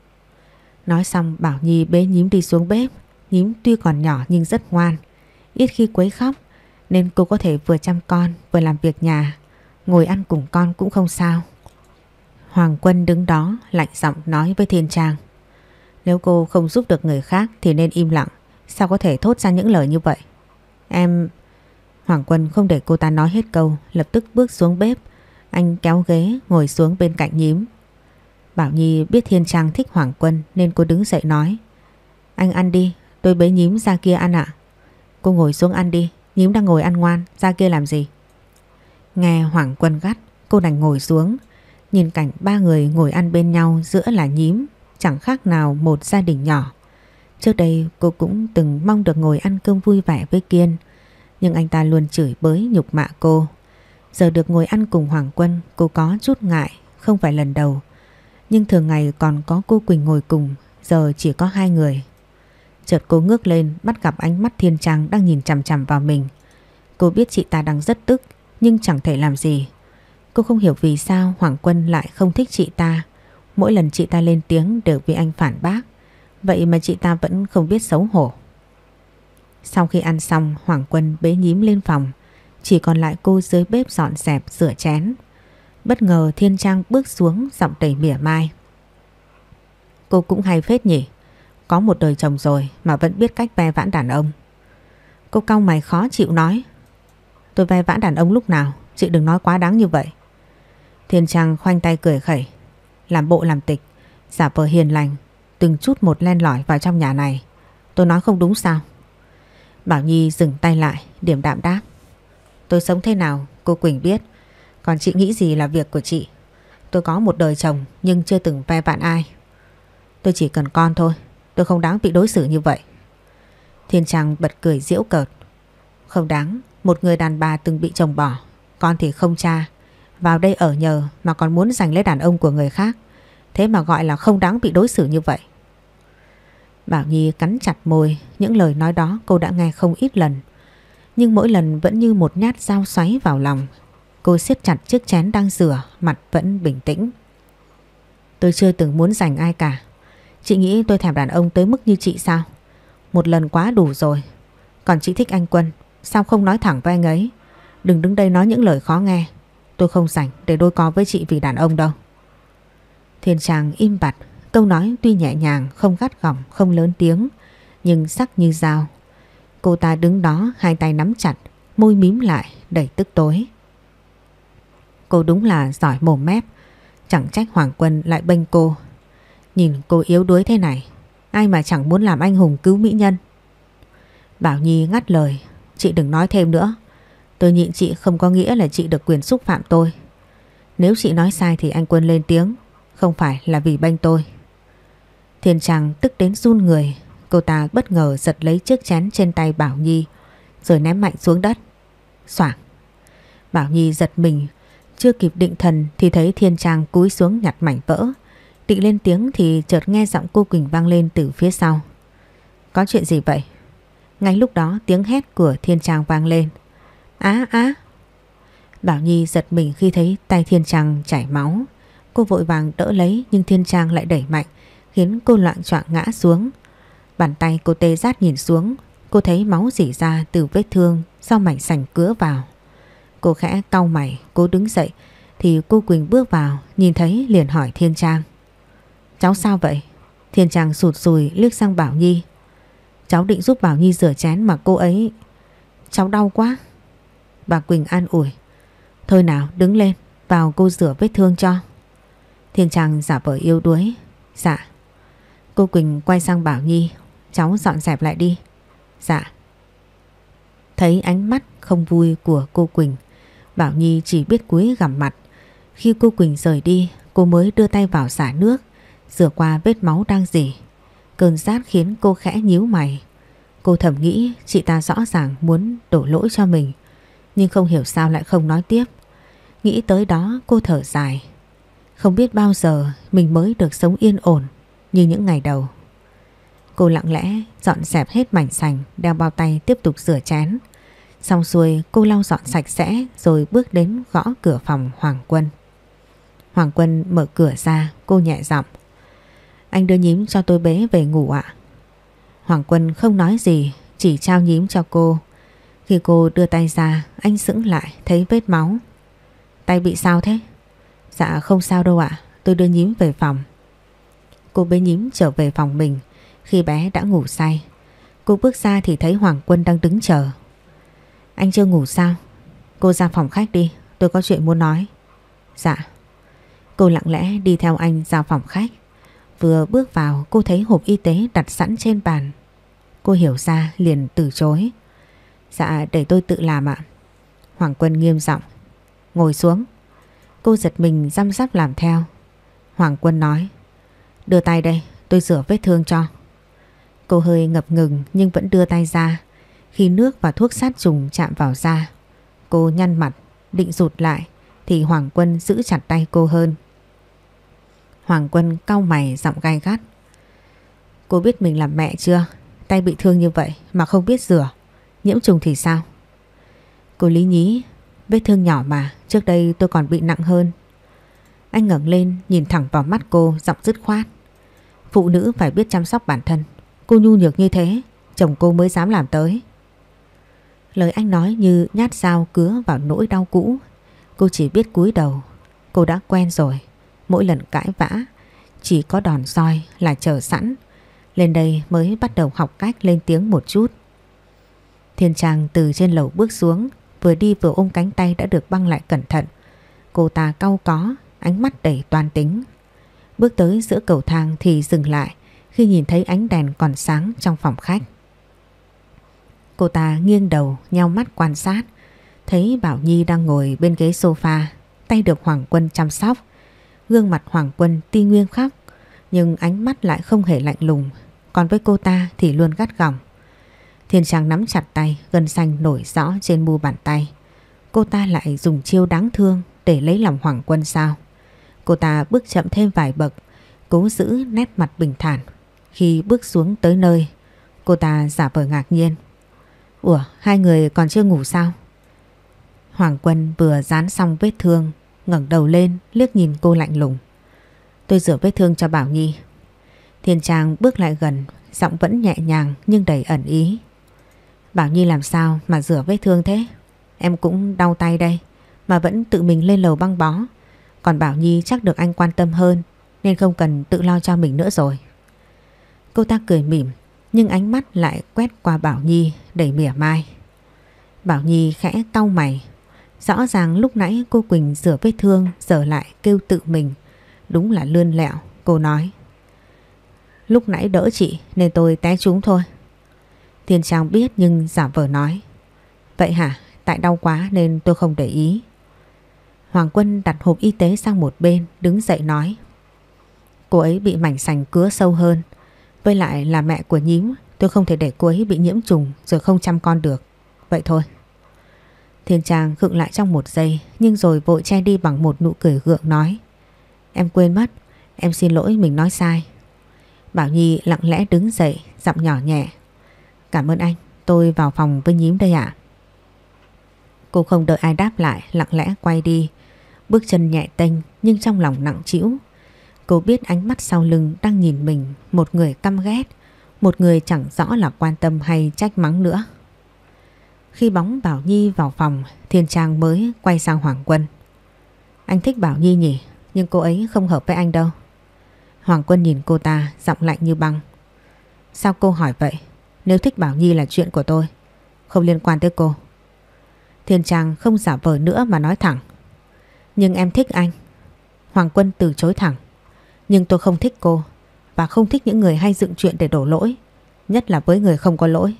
Nói xong Bảo Nhi bế Nhím đi xuống bếp. Nhím tuy còn nhỏ nhưng rất ngoan, ít khi quấy khóc, nên cô có thể vừa chăm con vừa làm việc nhà, ngồi ăn cùng con cũng không sao. Hoàng Quân đứng đó lạnh giọng nói với Thiên Trang, nếu cô không giúp được người khác thì nên im lặng. Sao có thể thốt ra những lời như vậy? Em... Hoàng Quân không để cô ta nói hết câu, lập tức bước xuống bếp. Anh kéo ghế ngồi xuống bên cạnh Nhím. Bảo Nhi biết Thiên Trang thích Hoàng Quân nên cô đứng dậy nói, anh ăn đi, tôi bế Nhím ra kia ăn ạ. Cô ngồi xuống ăn đi, Nhím đang ngồi ăn ngoan, ra kia làm gì? Nghe Hoàng Quân gắt, cô đành ngồi xuống. Nhìn cảnh ba người ngồi ăn bên nhau giữa là Nhím, chẳng khác nào một gia đình nhỏ. Trước đây cô cũng từng mong được ngồi ăn cơm vui vẻ với Kiên, nhưng anh ta luôn chửi bới nhục mạ cô. Giờ được ngồi ăn cùng Hoàng Quân, cô có chút ngại, không phải lần đầu. Nhưng thường ngày còn có cô Quỳnh ngồi cùng, giờ chỉ có hai người. Chợt cô ngước lên bắt gặp ánh mắt Thiên Trang đang nhìn chằm chằm vào mình. Cô biết chị ta đang rất tức nhưng chẳng thể làm gì. Cô không hiểu vì sao Hoàng Quân lại không thích chị ta. Mỗi lần chị ta lên tiếng đều bị anh phản bác. Vậy mà chị ta vẫn không biết xấu hổ. Sau khi ăn xong, Hoàng Quân bế Nhím lên phòng. Chỉ còn lại cô dưới bếp dọn dẹp rửa chén. Bất ngờ Thiên Trang bước xuống giọng đầy mỉa mai, cô cũng hay phết nhỉ, có một đời chồng rồi mà vẫn biết cách ve vãn đàn ông. Cô cau mày khó chịu nói, tôi ve vãn đàn ông lúc nào? Chị đừng nói quá đáng như vậy. Thiên Trang khoanh tay cười khẩy, làm bộ làm tịch, giả vờ hiền lành, từng chút một len lỏi vào trong nhà này. Tôi nói không đúng sao? Bảo Nhi dừng tay lại, điềm đạm đáp, tôi sống thế nào cô Quỳnh biết, còn chị nghĩ gì là việc của chị. Tôi có một đời chồng nhưng chưa từng ve vãn ai. Tôi chỉ cần con thôi, tôi không đáng bị đối xử như vậy. Thiên Trang bật cười giễu cợt, không đáng, một người đàn bà từng bị chồng bỏ, con thì không cha, vào đây ở nhờ mà còn muốn giành lấy đàn ông của người khác. Thế mà gọi là không đáng bị đối xử như vậy. Bảo Nhi cắn chặt môi, những lời nói đó cô đã nghe không ít lần, nhưng mỗi lần vẫn như một nhát dao xoáy vào lòng. Cô siết chặt chiếc chén đang rửa, mặt vẫn bình tĩnh. Tôi chưa từng muốn giành ai cả. Chị nghĩ tôi thèm đàn ông tới mức như chị sao? Một lần quá đủ rồi. Còn chị thích anh Quân, sao không nói thẳng với anh ấy? Đừng đứng đây nói những lời khó nghe. tôi không rảnh để đôi co với chị vì đàn ông đâu. Thiên Trang im bặt, câu nói tuy nhẹ nhàng, không gắt gỏng, không lớn tiếng, nhưng sắc như dao. Cô ta đứng đó hai tay nắm chặt, môi mím lại đầy tức tối. Cô đúng là giỏi mồm mép, chẳng trách Hoàng Quân lại bênh cô. Nhìn cô yếu đuối thế này, ai mà chẳng muốn làm anh hùng cứu mỹ nhân. Bảo Nhi ngắt lời, chị đừng nói thêm nữa. Tôi nhịn chị không có nghĩa là chị được quyền xúc phạm tôi. Nếu chị nói sai thì anh Quân lên tiếng, không phải là vì bênh tôi. Thiên Trang tức đến run người. Cô ta bất ngờ giật lấy chiếc chén trên tay Bảo Nhi rồi ném mạnh xuống đất. Xoảng. Bảo Nhi giật mình, chưa kịp định thần thì thấy Thiên Trang cúi xuống nhặt mảnh vỡ. Định lên tiếng thì chợt nghe giọng cô Quỳnh vang lên từ phía sau. Có chuyện gì vậy? Ngay lúc đó tiếng hét của Thiên Trang vang lên. Á á. Bảo Nhi giật mình khi thấy tay Thiên Trang chảy máu. Cô vội vàng đỡ lấy nhưng Thiên Trang lại đẩy mạnh, khiến cô loạng choạng ngã xuống. Bàn tay cô tê rát nhìn xuống, cô thấy máu rỉ ra từ vết thương do mảnh sành cứa vào. Cô khẽ cau mày, cố đứng dậy thì cô Quỳnh bước vào, nhìn thấy liền hỏi Thiên Trang. Cháu sao vậy? Thiên Trang sụt sùi liếc sang Bảo Nhi. Cháu định giúp Bảo Nhi rửa chén mà cô ấy... Cháu đau quá. Bà Quỳnh an ủi. Thôi nào đứng lên, vào cô rửa vết thương cho. Thiên Trang giả vờ yếu đuối. Dạ. Cô Quỳnh quay sang Bảo Nhi. Cháu dọn dẹp lại đi. Dạ. Thấy ánh mắt không vui của cô Quỳnh, Bảo Nhi chỉ biết cúi gằm mặt. Khi cô Quỳnh rời đi, cô mới đưa tay vào xả nước, rửa qua vết máu đang rỉ. Cơn rát khiến cô khẽ nhíu mày. Cô thầm nghĩ chị ta rõ ràng muốn đổ lỗi cho mình, nhưng không hiểu sao lại không nói tiếp. Nghĩ tới đó cô thở dài. Không biết bao giờ mình mới được sống yên ổn như những ngày đầu. Cô lặng lẽ dọn dẹp hết mảnh sành, đeo bao tay tiếp tục rửa chén. Xong xuôi cô lau dọn sạch sẽ rồi bước đến gõ cửa phòng Hoàng Quân. Hoàng Quân mở cửa ra, cô nhẹ giọng. Anh đưa nhím cho tôi bé về ngủ ạ. Hoàng Quân không nói gì, chỉ trao nhím cho cô. Khi cô đưa tay ra, anh sững lại thấy vết máu. Tay bị sao thế? Dạ không sao đâu ạ, tôi đưa nhím về phòng. Cô bế nhím trở về phòng mình khi bé đã ngủ say. Cô bước ra thì thấy Hoàng Quân đang đứng chờ. Anh chưa ngủ sao? Cô ra phòng khách đi, tôi có chuyện muốn nói. Dạ. Cô lặng lẽ đi theo anh ra phòng khách. Vừa bước vào cô thấy hộp y tế đặt sẵn trên bàn. Cô hiểu ra liền từ chối. Dạ để tôi tự làm ạ. Hoàng Quân nghiêm giọng. Ngồi xuống. Cô giật mình răm rắp làm theo. Hoàng Quân nói. Đưa tay đây, tôi rửa vết thương cho. Cô hơi ngập ngừng nhưng vẫn đưa tay ra. Khi nước và thuốc sát trùng chạm vào da, cô nhăn mặt, định rụt lại thì Hoàng Quân giữ chặt tay cô hơn. Hoàng Quân cau mày giọng gay gắt. Cô biết mình làm mẹ chưa? Tay bị thương như vậy mà không biết rửa, nhiễm trùng thì sao? Cô lý nhí. Vết thương nhỏ mà, trước đây tôi còn bị nặng hơn. Anh ngẩng lên nhìn thẳng vào mắt cô, giọng dứt khoát. Phụ nữ phải biết chăm sóc bản thân. Cô nhu nhược như thế, chồng cô mới dám làm tới. Lời anh nói như nhát dao cứa vào nỗi đau cũ. Cô chỉ biết cúi đầu. Cô đã quen rồi. Mỗi lần cãi vã chỉ có đòn roi là chờ sẵn. Lên đây mới bắt đầu học cách lên tiếng một chút. Thiên Trang từ trên lầu bước xuống, vừa đi vừa ôm cánh tay đã được băng lại cẩn thận. Cô ta cau có, ánh mắt đầy toan tính. Bước tới giữa cầu thang thì dừng lại khi nhìn thấy ánh đèn còn sáng trong phòng khách. Cô ta nghiêng đầu nheo mắt quan sát, thấy Bảo Nhi đang ngồi bên ghế sofa, tay được Hoàng Quân chăm sóc. Gương mặt Hoàng Quân tuy nghiêm khắc nhưng ánh mắt lại không hề lạnh lùng, còn với cô ta thì luôn gắt gỏng. Thiên Trang nắm chặt tay, gân xanh nổi rõ trên mu bàn tay. Cô ta lại dùng chiêu đáng thương để lấy lòng Hoàng Quân sao? Cô ta bước chậm thêm vài bậc, cố giữ nét mặt bình thản. Khi bước xuống tới nơi, cô ta giả vờ ngạc nhiên. Ủa, hai người còn chưa ngủ sao? Hoàng Quân vừa dán xong vết thương, ngẩng đầu lên liếc nhìn cô lạnh lùng. Tôi rửa vết thương cho Bảo Nhi. Thiên Trang bước lại gần, giọng vẫn nhẹ nhàng nhưng đầy ẩn ý. Bảo Nhi làm sao mà rửa vết thương thế? Em cũng đau tay đây, mà vẫn tự mình lên lầu băng bó. Còn Bảo Nhi chắc được anh quan tâm hơn nên không cần tự lo cho mình nữa rồi. Cô ta cười mỉm nhưng ánh mắt lại quét qua Bảo Nhi đầy mỉa mai. Bảo Nhi khẽ cau mày. Rõ ràng lúc nãy cô Quỳnh rửa vết thương giờ lại kêu tự mình. Đúng là lươn lẹo. Cô nói: lúc nãy đỡ chị nên tôi té trúng thôi. Thiên Trang biết nhưng giả vờ nói: vậy hả? Tại đau quá nên tôi không để ý. Hoàng Quân đặt hộp y tế sang một bên, đứng dậy nói: cô ấy bị mảnh sành cứa sâu hơn. Với lại là mẹ của Nhím, tôi không thể để cô ấy bị nhiễm trùng rồi không chăm con được. Vậy thôi. Thiên Trang khựng lại trong một giây nhưng rồi vội che đi bằng một nụ cười gượng nói: em quên mất, em xin lỗi, mình nói sai. Bảo Nhi lặng lẽ đứng dậy, giọng nhỏ nhẹ: cảm ơn anh, tôi vào phòng với Nhím đây ạ. Cô không đợi ai đáp lại, lặng lẽ quay đi, bước chân nhẹ tênh nhưng trong lòng nặng trĩu. Cô biết ánh mắt sau lưng đang nhìn mình, một người căm ghét, một người chẳng rõ là quan tâm hay trách mắng nữa. Khi bóng Bảo Nhi vào phòng, Thiên Trang mới quay sang Hoàng Quân: anh thích Bảo Nhi nhỉ, nhưng cô ấy không hợp với anh đâu. Hoàng Quân nhìn cô ta, giọng lạnh như băng: sao cô hỏi vậy? Nếu thích Bảo Nhi là chuyện của tôi, không liên quan tới cô. Thiên Trang không giả vờ nữa mà nói thẳng: nhưng em thích anh. Hoàng Quân từ chối thẳng: nhưng tôi không thích cô, và không thích những người hay dựng chuyện để đổ lỗi, nhất là với người không có lỗi.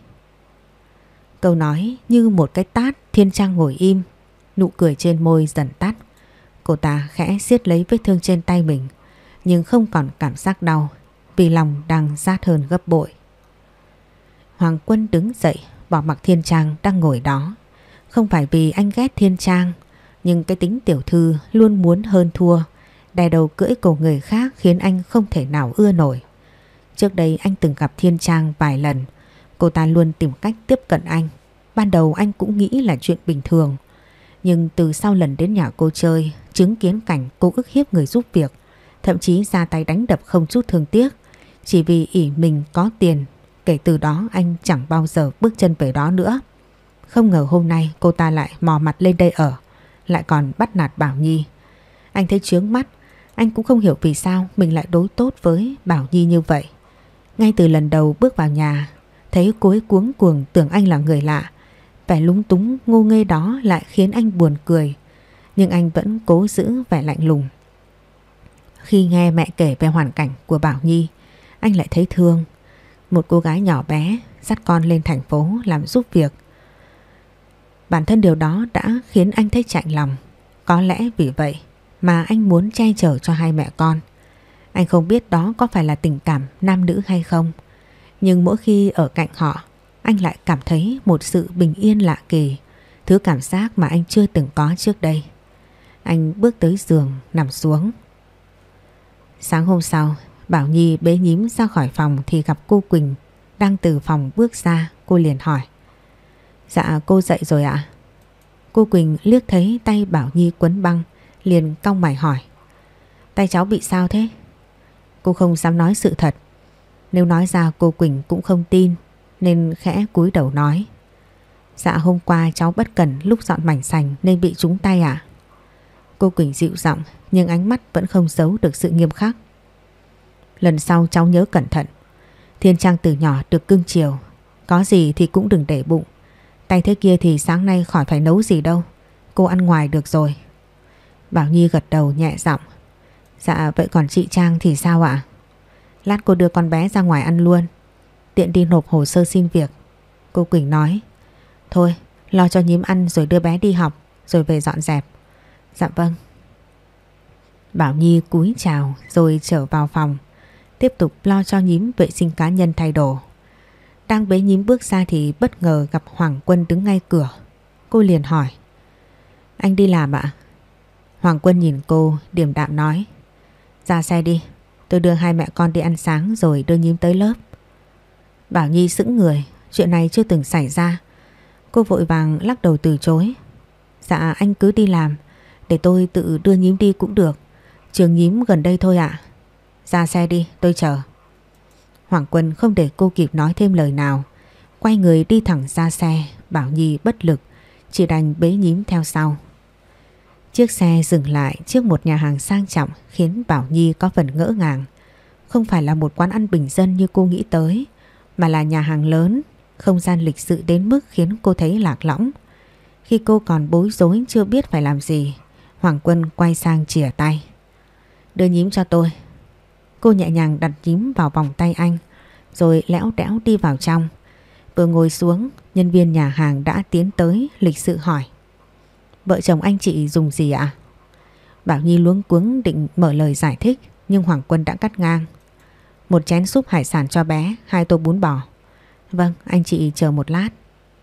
Câu nói như một cái tát. Thiên Trang ngồi im, nụ cười trên môi dần tắt. Cô ta khẽ siết lấy vết thương trên tay mình, nhưng không còn cảm giác đau vì lòng đang rát hơn gấp bội. Hoàng Quân đứng dậy bỏ mặc Thiên Trang đang ngồi đó. Không phải vì anh ghét Thiên Trang, nhưng cái tính tiểu thư luôn muốn hơn thua, đè đầu cưỡi cổ người khác khiến anh không thể nào ưa nổi. Trước đây anh từng gặp Thiên Trang vài lần, cô ta luôn tìm cách tiếp cận anh. Ban đầu anh cũng nghĩ là chuyện bình thường, nhưng từ sau lần đến nhà cô chơi, chứng kiến cảnh cô ức hiếp người giúp việc, thậm chí ra tay đánh đập không chút thương tiếc, chỉ vì ỷ mình có tiền, kể từ đó anh chẳng bao giờ bước chân về đó nữa. Không ngờ hôm nay cô ta lại mò mặt lên đây ở, lại còn bắt nạt Bảo Nhi. Anh thấy chướng mắt. Anh cũng không hiểu vì sao mình lại đối tốt với Bảo Nhi như vậy. Ngay từ lần đầu bước vào nhà, thấy cô ấy cuống cuồng tưởng anh là người lạ. Vẻ lúng túng ngô nghê đó lại khiến anh buồn cười, nhưng anh vẫn cố giữ vẻ lạnh lùng. Khi nghe mẹ kể về hoàn cảnh của Bảo Nhi, anh lại thấy thương. Một cô gái nhỏ bé dắt con lên thành phố làm giúp việc. Bản thân điều đó đã khiến anh thấy chạnh lòng. Có lẽ vì vậy mà anh muốn che chở cho hai mẹ con. Anh không biết đó có phải là tình cảm nam nữ hay không, nhưng mỗi khi ở cạnh họ, anh lại cảm thấy một sự bình yên lạ kỳ, thứ cảm giác mà anh chưa từng có trước đây. Anh bước tới giường nằm xuống. Sáng hôm sau, Bảo Nhi bế Nhím ra khỏi phòng thì gặp cô Quỳnh đang từ phòng bước ra. Cô liền hỏi: dạ cô dậy rồi ạ? Cô Quỳnh liếc thấy tay Bảo Nhi quấn băng, liền cau mày hỏi: tay cháu bị sao thế? Cô không dám nói sự thật. Nếu nói ra cô Quỳnh cũng không tin, nên khẽ cúi đầu nói: dạ hôm qua cháu bất cẩn lúc dọn mảnh sành nên bị trúng tay ạ. Cô Quỳnh dịu giọng nhưng ánh mắt vẫn không giấu được sự nghiêm khắc. Lần sau cháu nhớ cẩn thận. Thiên Trang từ nhỏ được cưng chiều, có gì thì cũng đừng để bụng. Tay thế kia thì sáng nay khỏi phải nấu gì đâu, cô ăn ngoài được rồi. Bảo Nhi gật đầu nhẹ giọng: dạ vậy còn chị Trang thì sao ạ? Lát cô đưa con bé ra ngoài ăn luôn, tiện đi nộp hồ sơ xin việc. Cô Quỳnh nói: thôi lo cho Nhím ăn rồi đưa bé đi học, rồi về dọn dẹp. Dạ vâng. Bảo Nhi cúi chào rồi trở vào phòng, tiếp tục lo cho Nhím vệ sinh cá nhân thay đồ. Đang bế Nhím bước ra thì bất ngờ gặp Hoàng Quân đứng ngay cửa. Cô liền hỏi: anh đi làm ạ? Hoàng Quân nhìn cô điềm đạm nói: ra xe đi, tôi đưa hai mẹ con đi ăn sáng rồi đưa Nhím tới lớp. Bảo Nhi sững người, chuyện này chưa từng xảy ra. Cô vội vàng lắc đầu từ chối: dạ anh cứ đi làm, để tôi tự đưa Nhím đi cũng được, trường Nhím gần đây thôi ạ. Ra xe đi, tôi chờ. Hoàng Quân không để cô kịp nói thêm lời nào, quay người đi thẳng ra xe. Bảo Nhi bất lực, chỉ đành bế Nhím theo sau. Chiếc xe dừng lại trước một nhà hàng sang trọng khiến Bảo Nhi có phần ngỡ ngàng. Không phải là một quán ăn bình dân như cô nghĩ tới, mà là nhà hàng lớn, không gian lịch sự đến mức khiến cô thấy lạc lõng. Khi cô còn bối rối chưa biết phải làm gì, Hoàng Quân quay sang chìa tay. Đưa nhím cho tôi. Cô nhẹ nhàng đặt nhím vào vòng tay anh, rồi lẽo đẽo đi vào trong. Vừa ngồi xuống, nhân viên nhà hàng đã tiến tới lịch sự hỏi. Vợ chồng anh chị dùng gì ạ? Bảo Nhi luống cuống định mở lời giải thích, nhưng Hoàng Quân đã cắt ngang. Một chén súp hải sản cho bé, hai tô bún bò. Vâng, anh chị chờ một lát.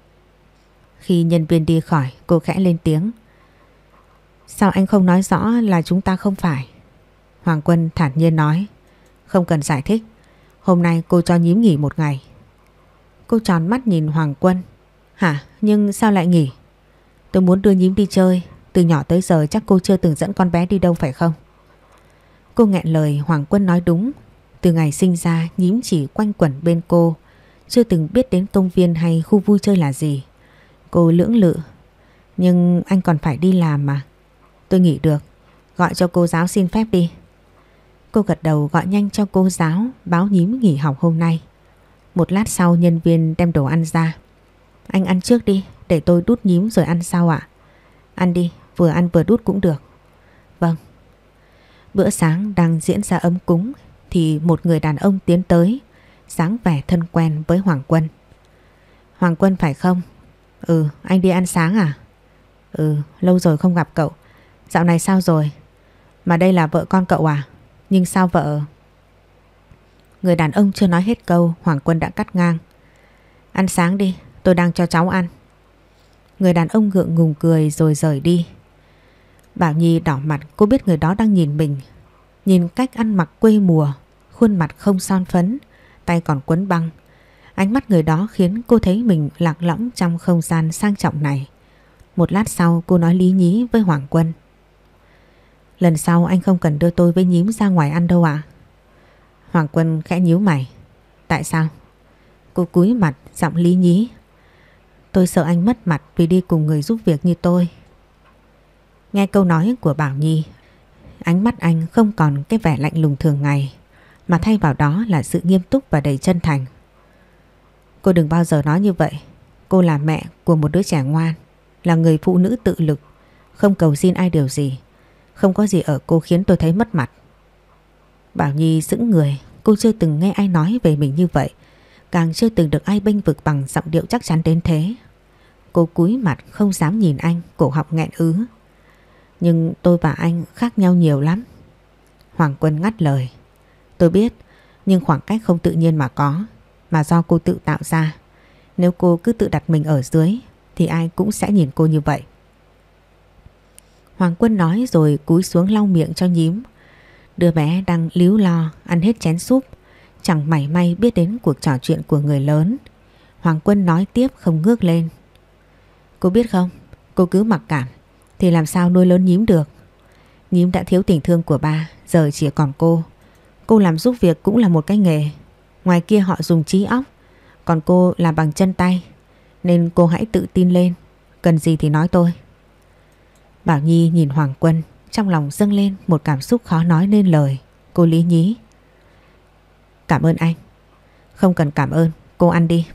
Khi nhân viên đi khỏi, cô khẽ lên tiếng. Sao anh không nói rõ là chúng ta không phải? Hoàng Quân thản nhiên nói. Không cần giải thích. Hôm nay cô cho nhím nghỉ một ngày. Cô tròn mắt nhìn Hoàng Quân. Hả? Nhưng sao lại nghỉ? Tôi muốn đưa nhím đi chơi. Từ nhỏ tới giờ chắc cô chưa từng dẫn con bé đi đâu phải không? Cô nghẹn lời. Hoàng Quân nói đúng. Từ ngày sinh ra nhím chỉ quanh quẩn bên cô, chưa từng biết đến công viên hay khu vui chơi là gì. Cô lưỡng lự. Nhưng anh còn phải đi làm mà. Tôi nghỉ được. Gọi cho cô giáo xin phép đi. Cô gật đầu gọi nhanh cho cô giáo báo nhím nghỉ học hôm nay. Một lát sau nhân viên đem đồ ăn ra. Anh ăn trước đi, để tôi đút nhím rồi ăn sau ạ. Ăn đi, vừa ăn vừa đút cũng được. Vâng. Bữa sáng đang diễn ra ấm cúng thì một người đàn ông tiến tới, dáng vẻ thân quen với Hoàng Quân. Hoàng Quân phải không? Ừ, anh đi ăn sáng à? Ừ, lâu rồi không gặp cậu. Dạo này sao rồi? Mà đây là vợ con cậu à? Nhưng sao vợ... Người đàn ông chưa nói hết câu, Hoàng Quân đã cắt ngang. Ăn sáng đi, tôi đang cho cháu ăn. Người đàn ông gượng ngùng cười rồi rời đi. Bảo Nhi đỏ mặt, cô biết người đó đang nhìn mình. Nhìn cách ăn mặc quê mùa, khuôn mặt không son phấn, tay còn quấn băng. Ánh mắt người đó khiến cô thấy mình lạc lõng trong không gian sang trọng này. Một lát sau cô nói lý nhí với Hoàng Quân. Lần sau anh không cần đưa tôi với nhím ra ngoài ăn đâu ạ. Hoàng Quân khẽ nhíu mày. Tại sao? Cô cúi mặt giọng lý nhí. Tôi sợ anh mất mặt vì đi cùng người giúp việc như tôi. Nghe câu nói của Bảo Nhi, ánh mắt anh không còn cái vẻ lạnh lùng thường ngày, mà thay vào đó là sự nghiêm túc và đầy chân thành. Cô đừng bao giờ nói như vậy. Cô là mẹ của một đứa trẻ ngoan, là người phụ nữ tự lực, không cầu xin ai điều gì. Không có gì ở cô khiến tôi thấy mất mặt. Bảo Nhi sững người. Cô chưa từng nghe ai nói về mình như vậy, càng chưa từng được ai bênh vực bằng giọng điệu chắc chắn đến thế. Cô cúi mặt không dám nhìn anh, cổ họng nghẹn ứ. Nhưng tôi và anh khác nhau nhiều lắm. Hoàng Quân ngắt lời. Tôi biết, nhưng khoảng cách không tự nhiên mà có, mà do cô tự tạo ra. Nếu cô cứ tự đặt mình ở dưới thì ai cũng sẽ nhìn cô như vậy. Hoàng Quân nói rồi cúi xuống lau miệng cho nhím. Đứa bé đang líu lo ăn hết chén súp, chẳng mảy may biết đến cuộc trò chuyện của người lớn. Hoàng Quân nói tiếp không ngước lên. Cô biết không, cô cứ mặc cảm thì làm sao nuôi lớn nhím được. Nhím đã thiếu tình thương của ba, giờ chỉ còn cô. Cô làm giúp việc cũng là một cái nghề. Ngoài kia họ dùng trí óc, còn cô làm bằng chân tay. Nên cô hãy tự tin lên, cần gì thì nói tôi. Bảo Nhi nhìn Hoàng Quân, trong lòng dâng lên một cảm xúc khó nói nên lời. Cô lý nhí. Cảm ơn anh. Không cần cảm ơn, cô ăn đi.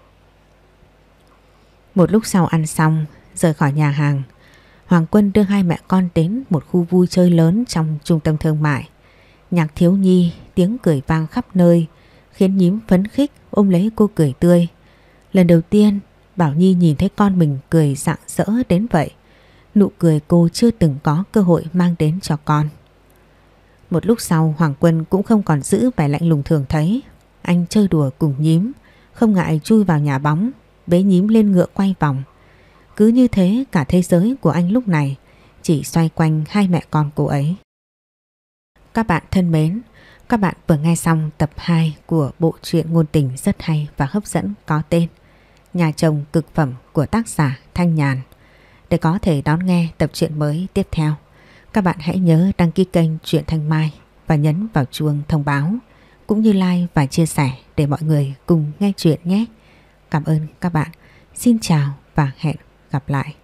Một lúc sau ăn xong, rời khỏi nhà hàng, Hoàng Quân đưa hai mẹ con đến một khu vui chơi lớn trong trung tâm thương mại. Nhạc thiếu nhi, tiếng cười vang khắp nơi, khiến nhím phấn khích ôm lấy cô cười tươi. Lần đầu tiên Bảo Nhi nhìn thấy con mình cười rạng rỡ đến vậy. Nụ cười cô chưa từng có cơ hội mang đến cho con. Một lúc sau Hoàng Quân cũng không còn giữ vẻ lạnh lùng thường thấy. Anh chơi đùa cùng nhím, không ngại chui vào nhà bóng, bế nhím lên ngựa quay vòng. Cứ như thế cả thế giới của anh lúc này chỉ xoay quanh hai mẹ con cô ấy. Các bạn thân mến, các bạn vừa nghe xong tập hai của bộ truyện ngôn tình rất hay và hấp dẫn có tên Nhà chồng cực phẩm của tác giả Thanh Nhàn. Để có thể đón nghe tập truyện mới tiếp theo, các bạn hãy nhớ đăng ký kênh Truyện Thanh Mai và nhấn vào chuông thông báo, cũng như like và chia sẻ để mọi người cùng nghe chuyện nhé. Cảm ơn các bạn. Xin chào và hẹn gặp lại.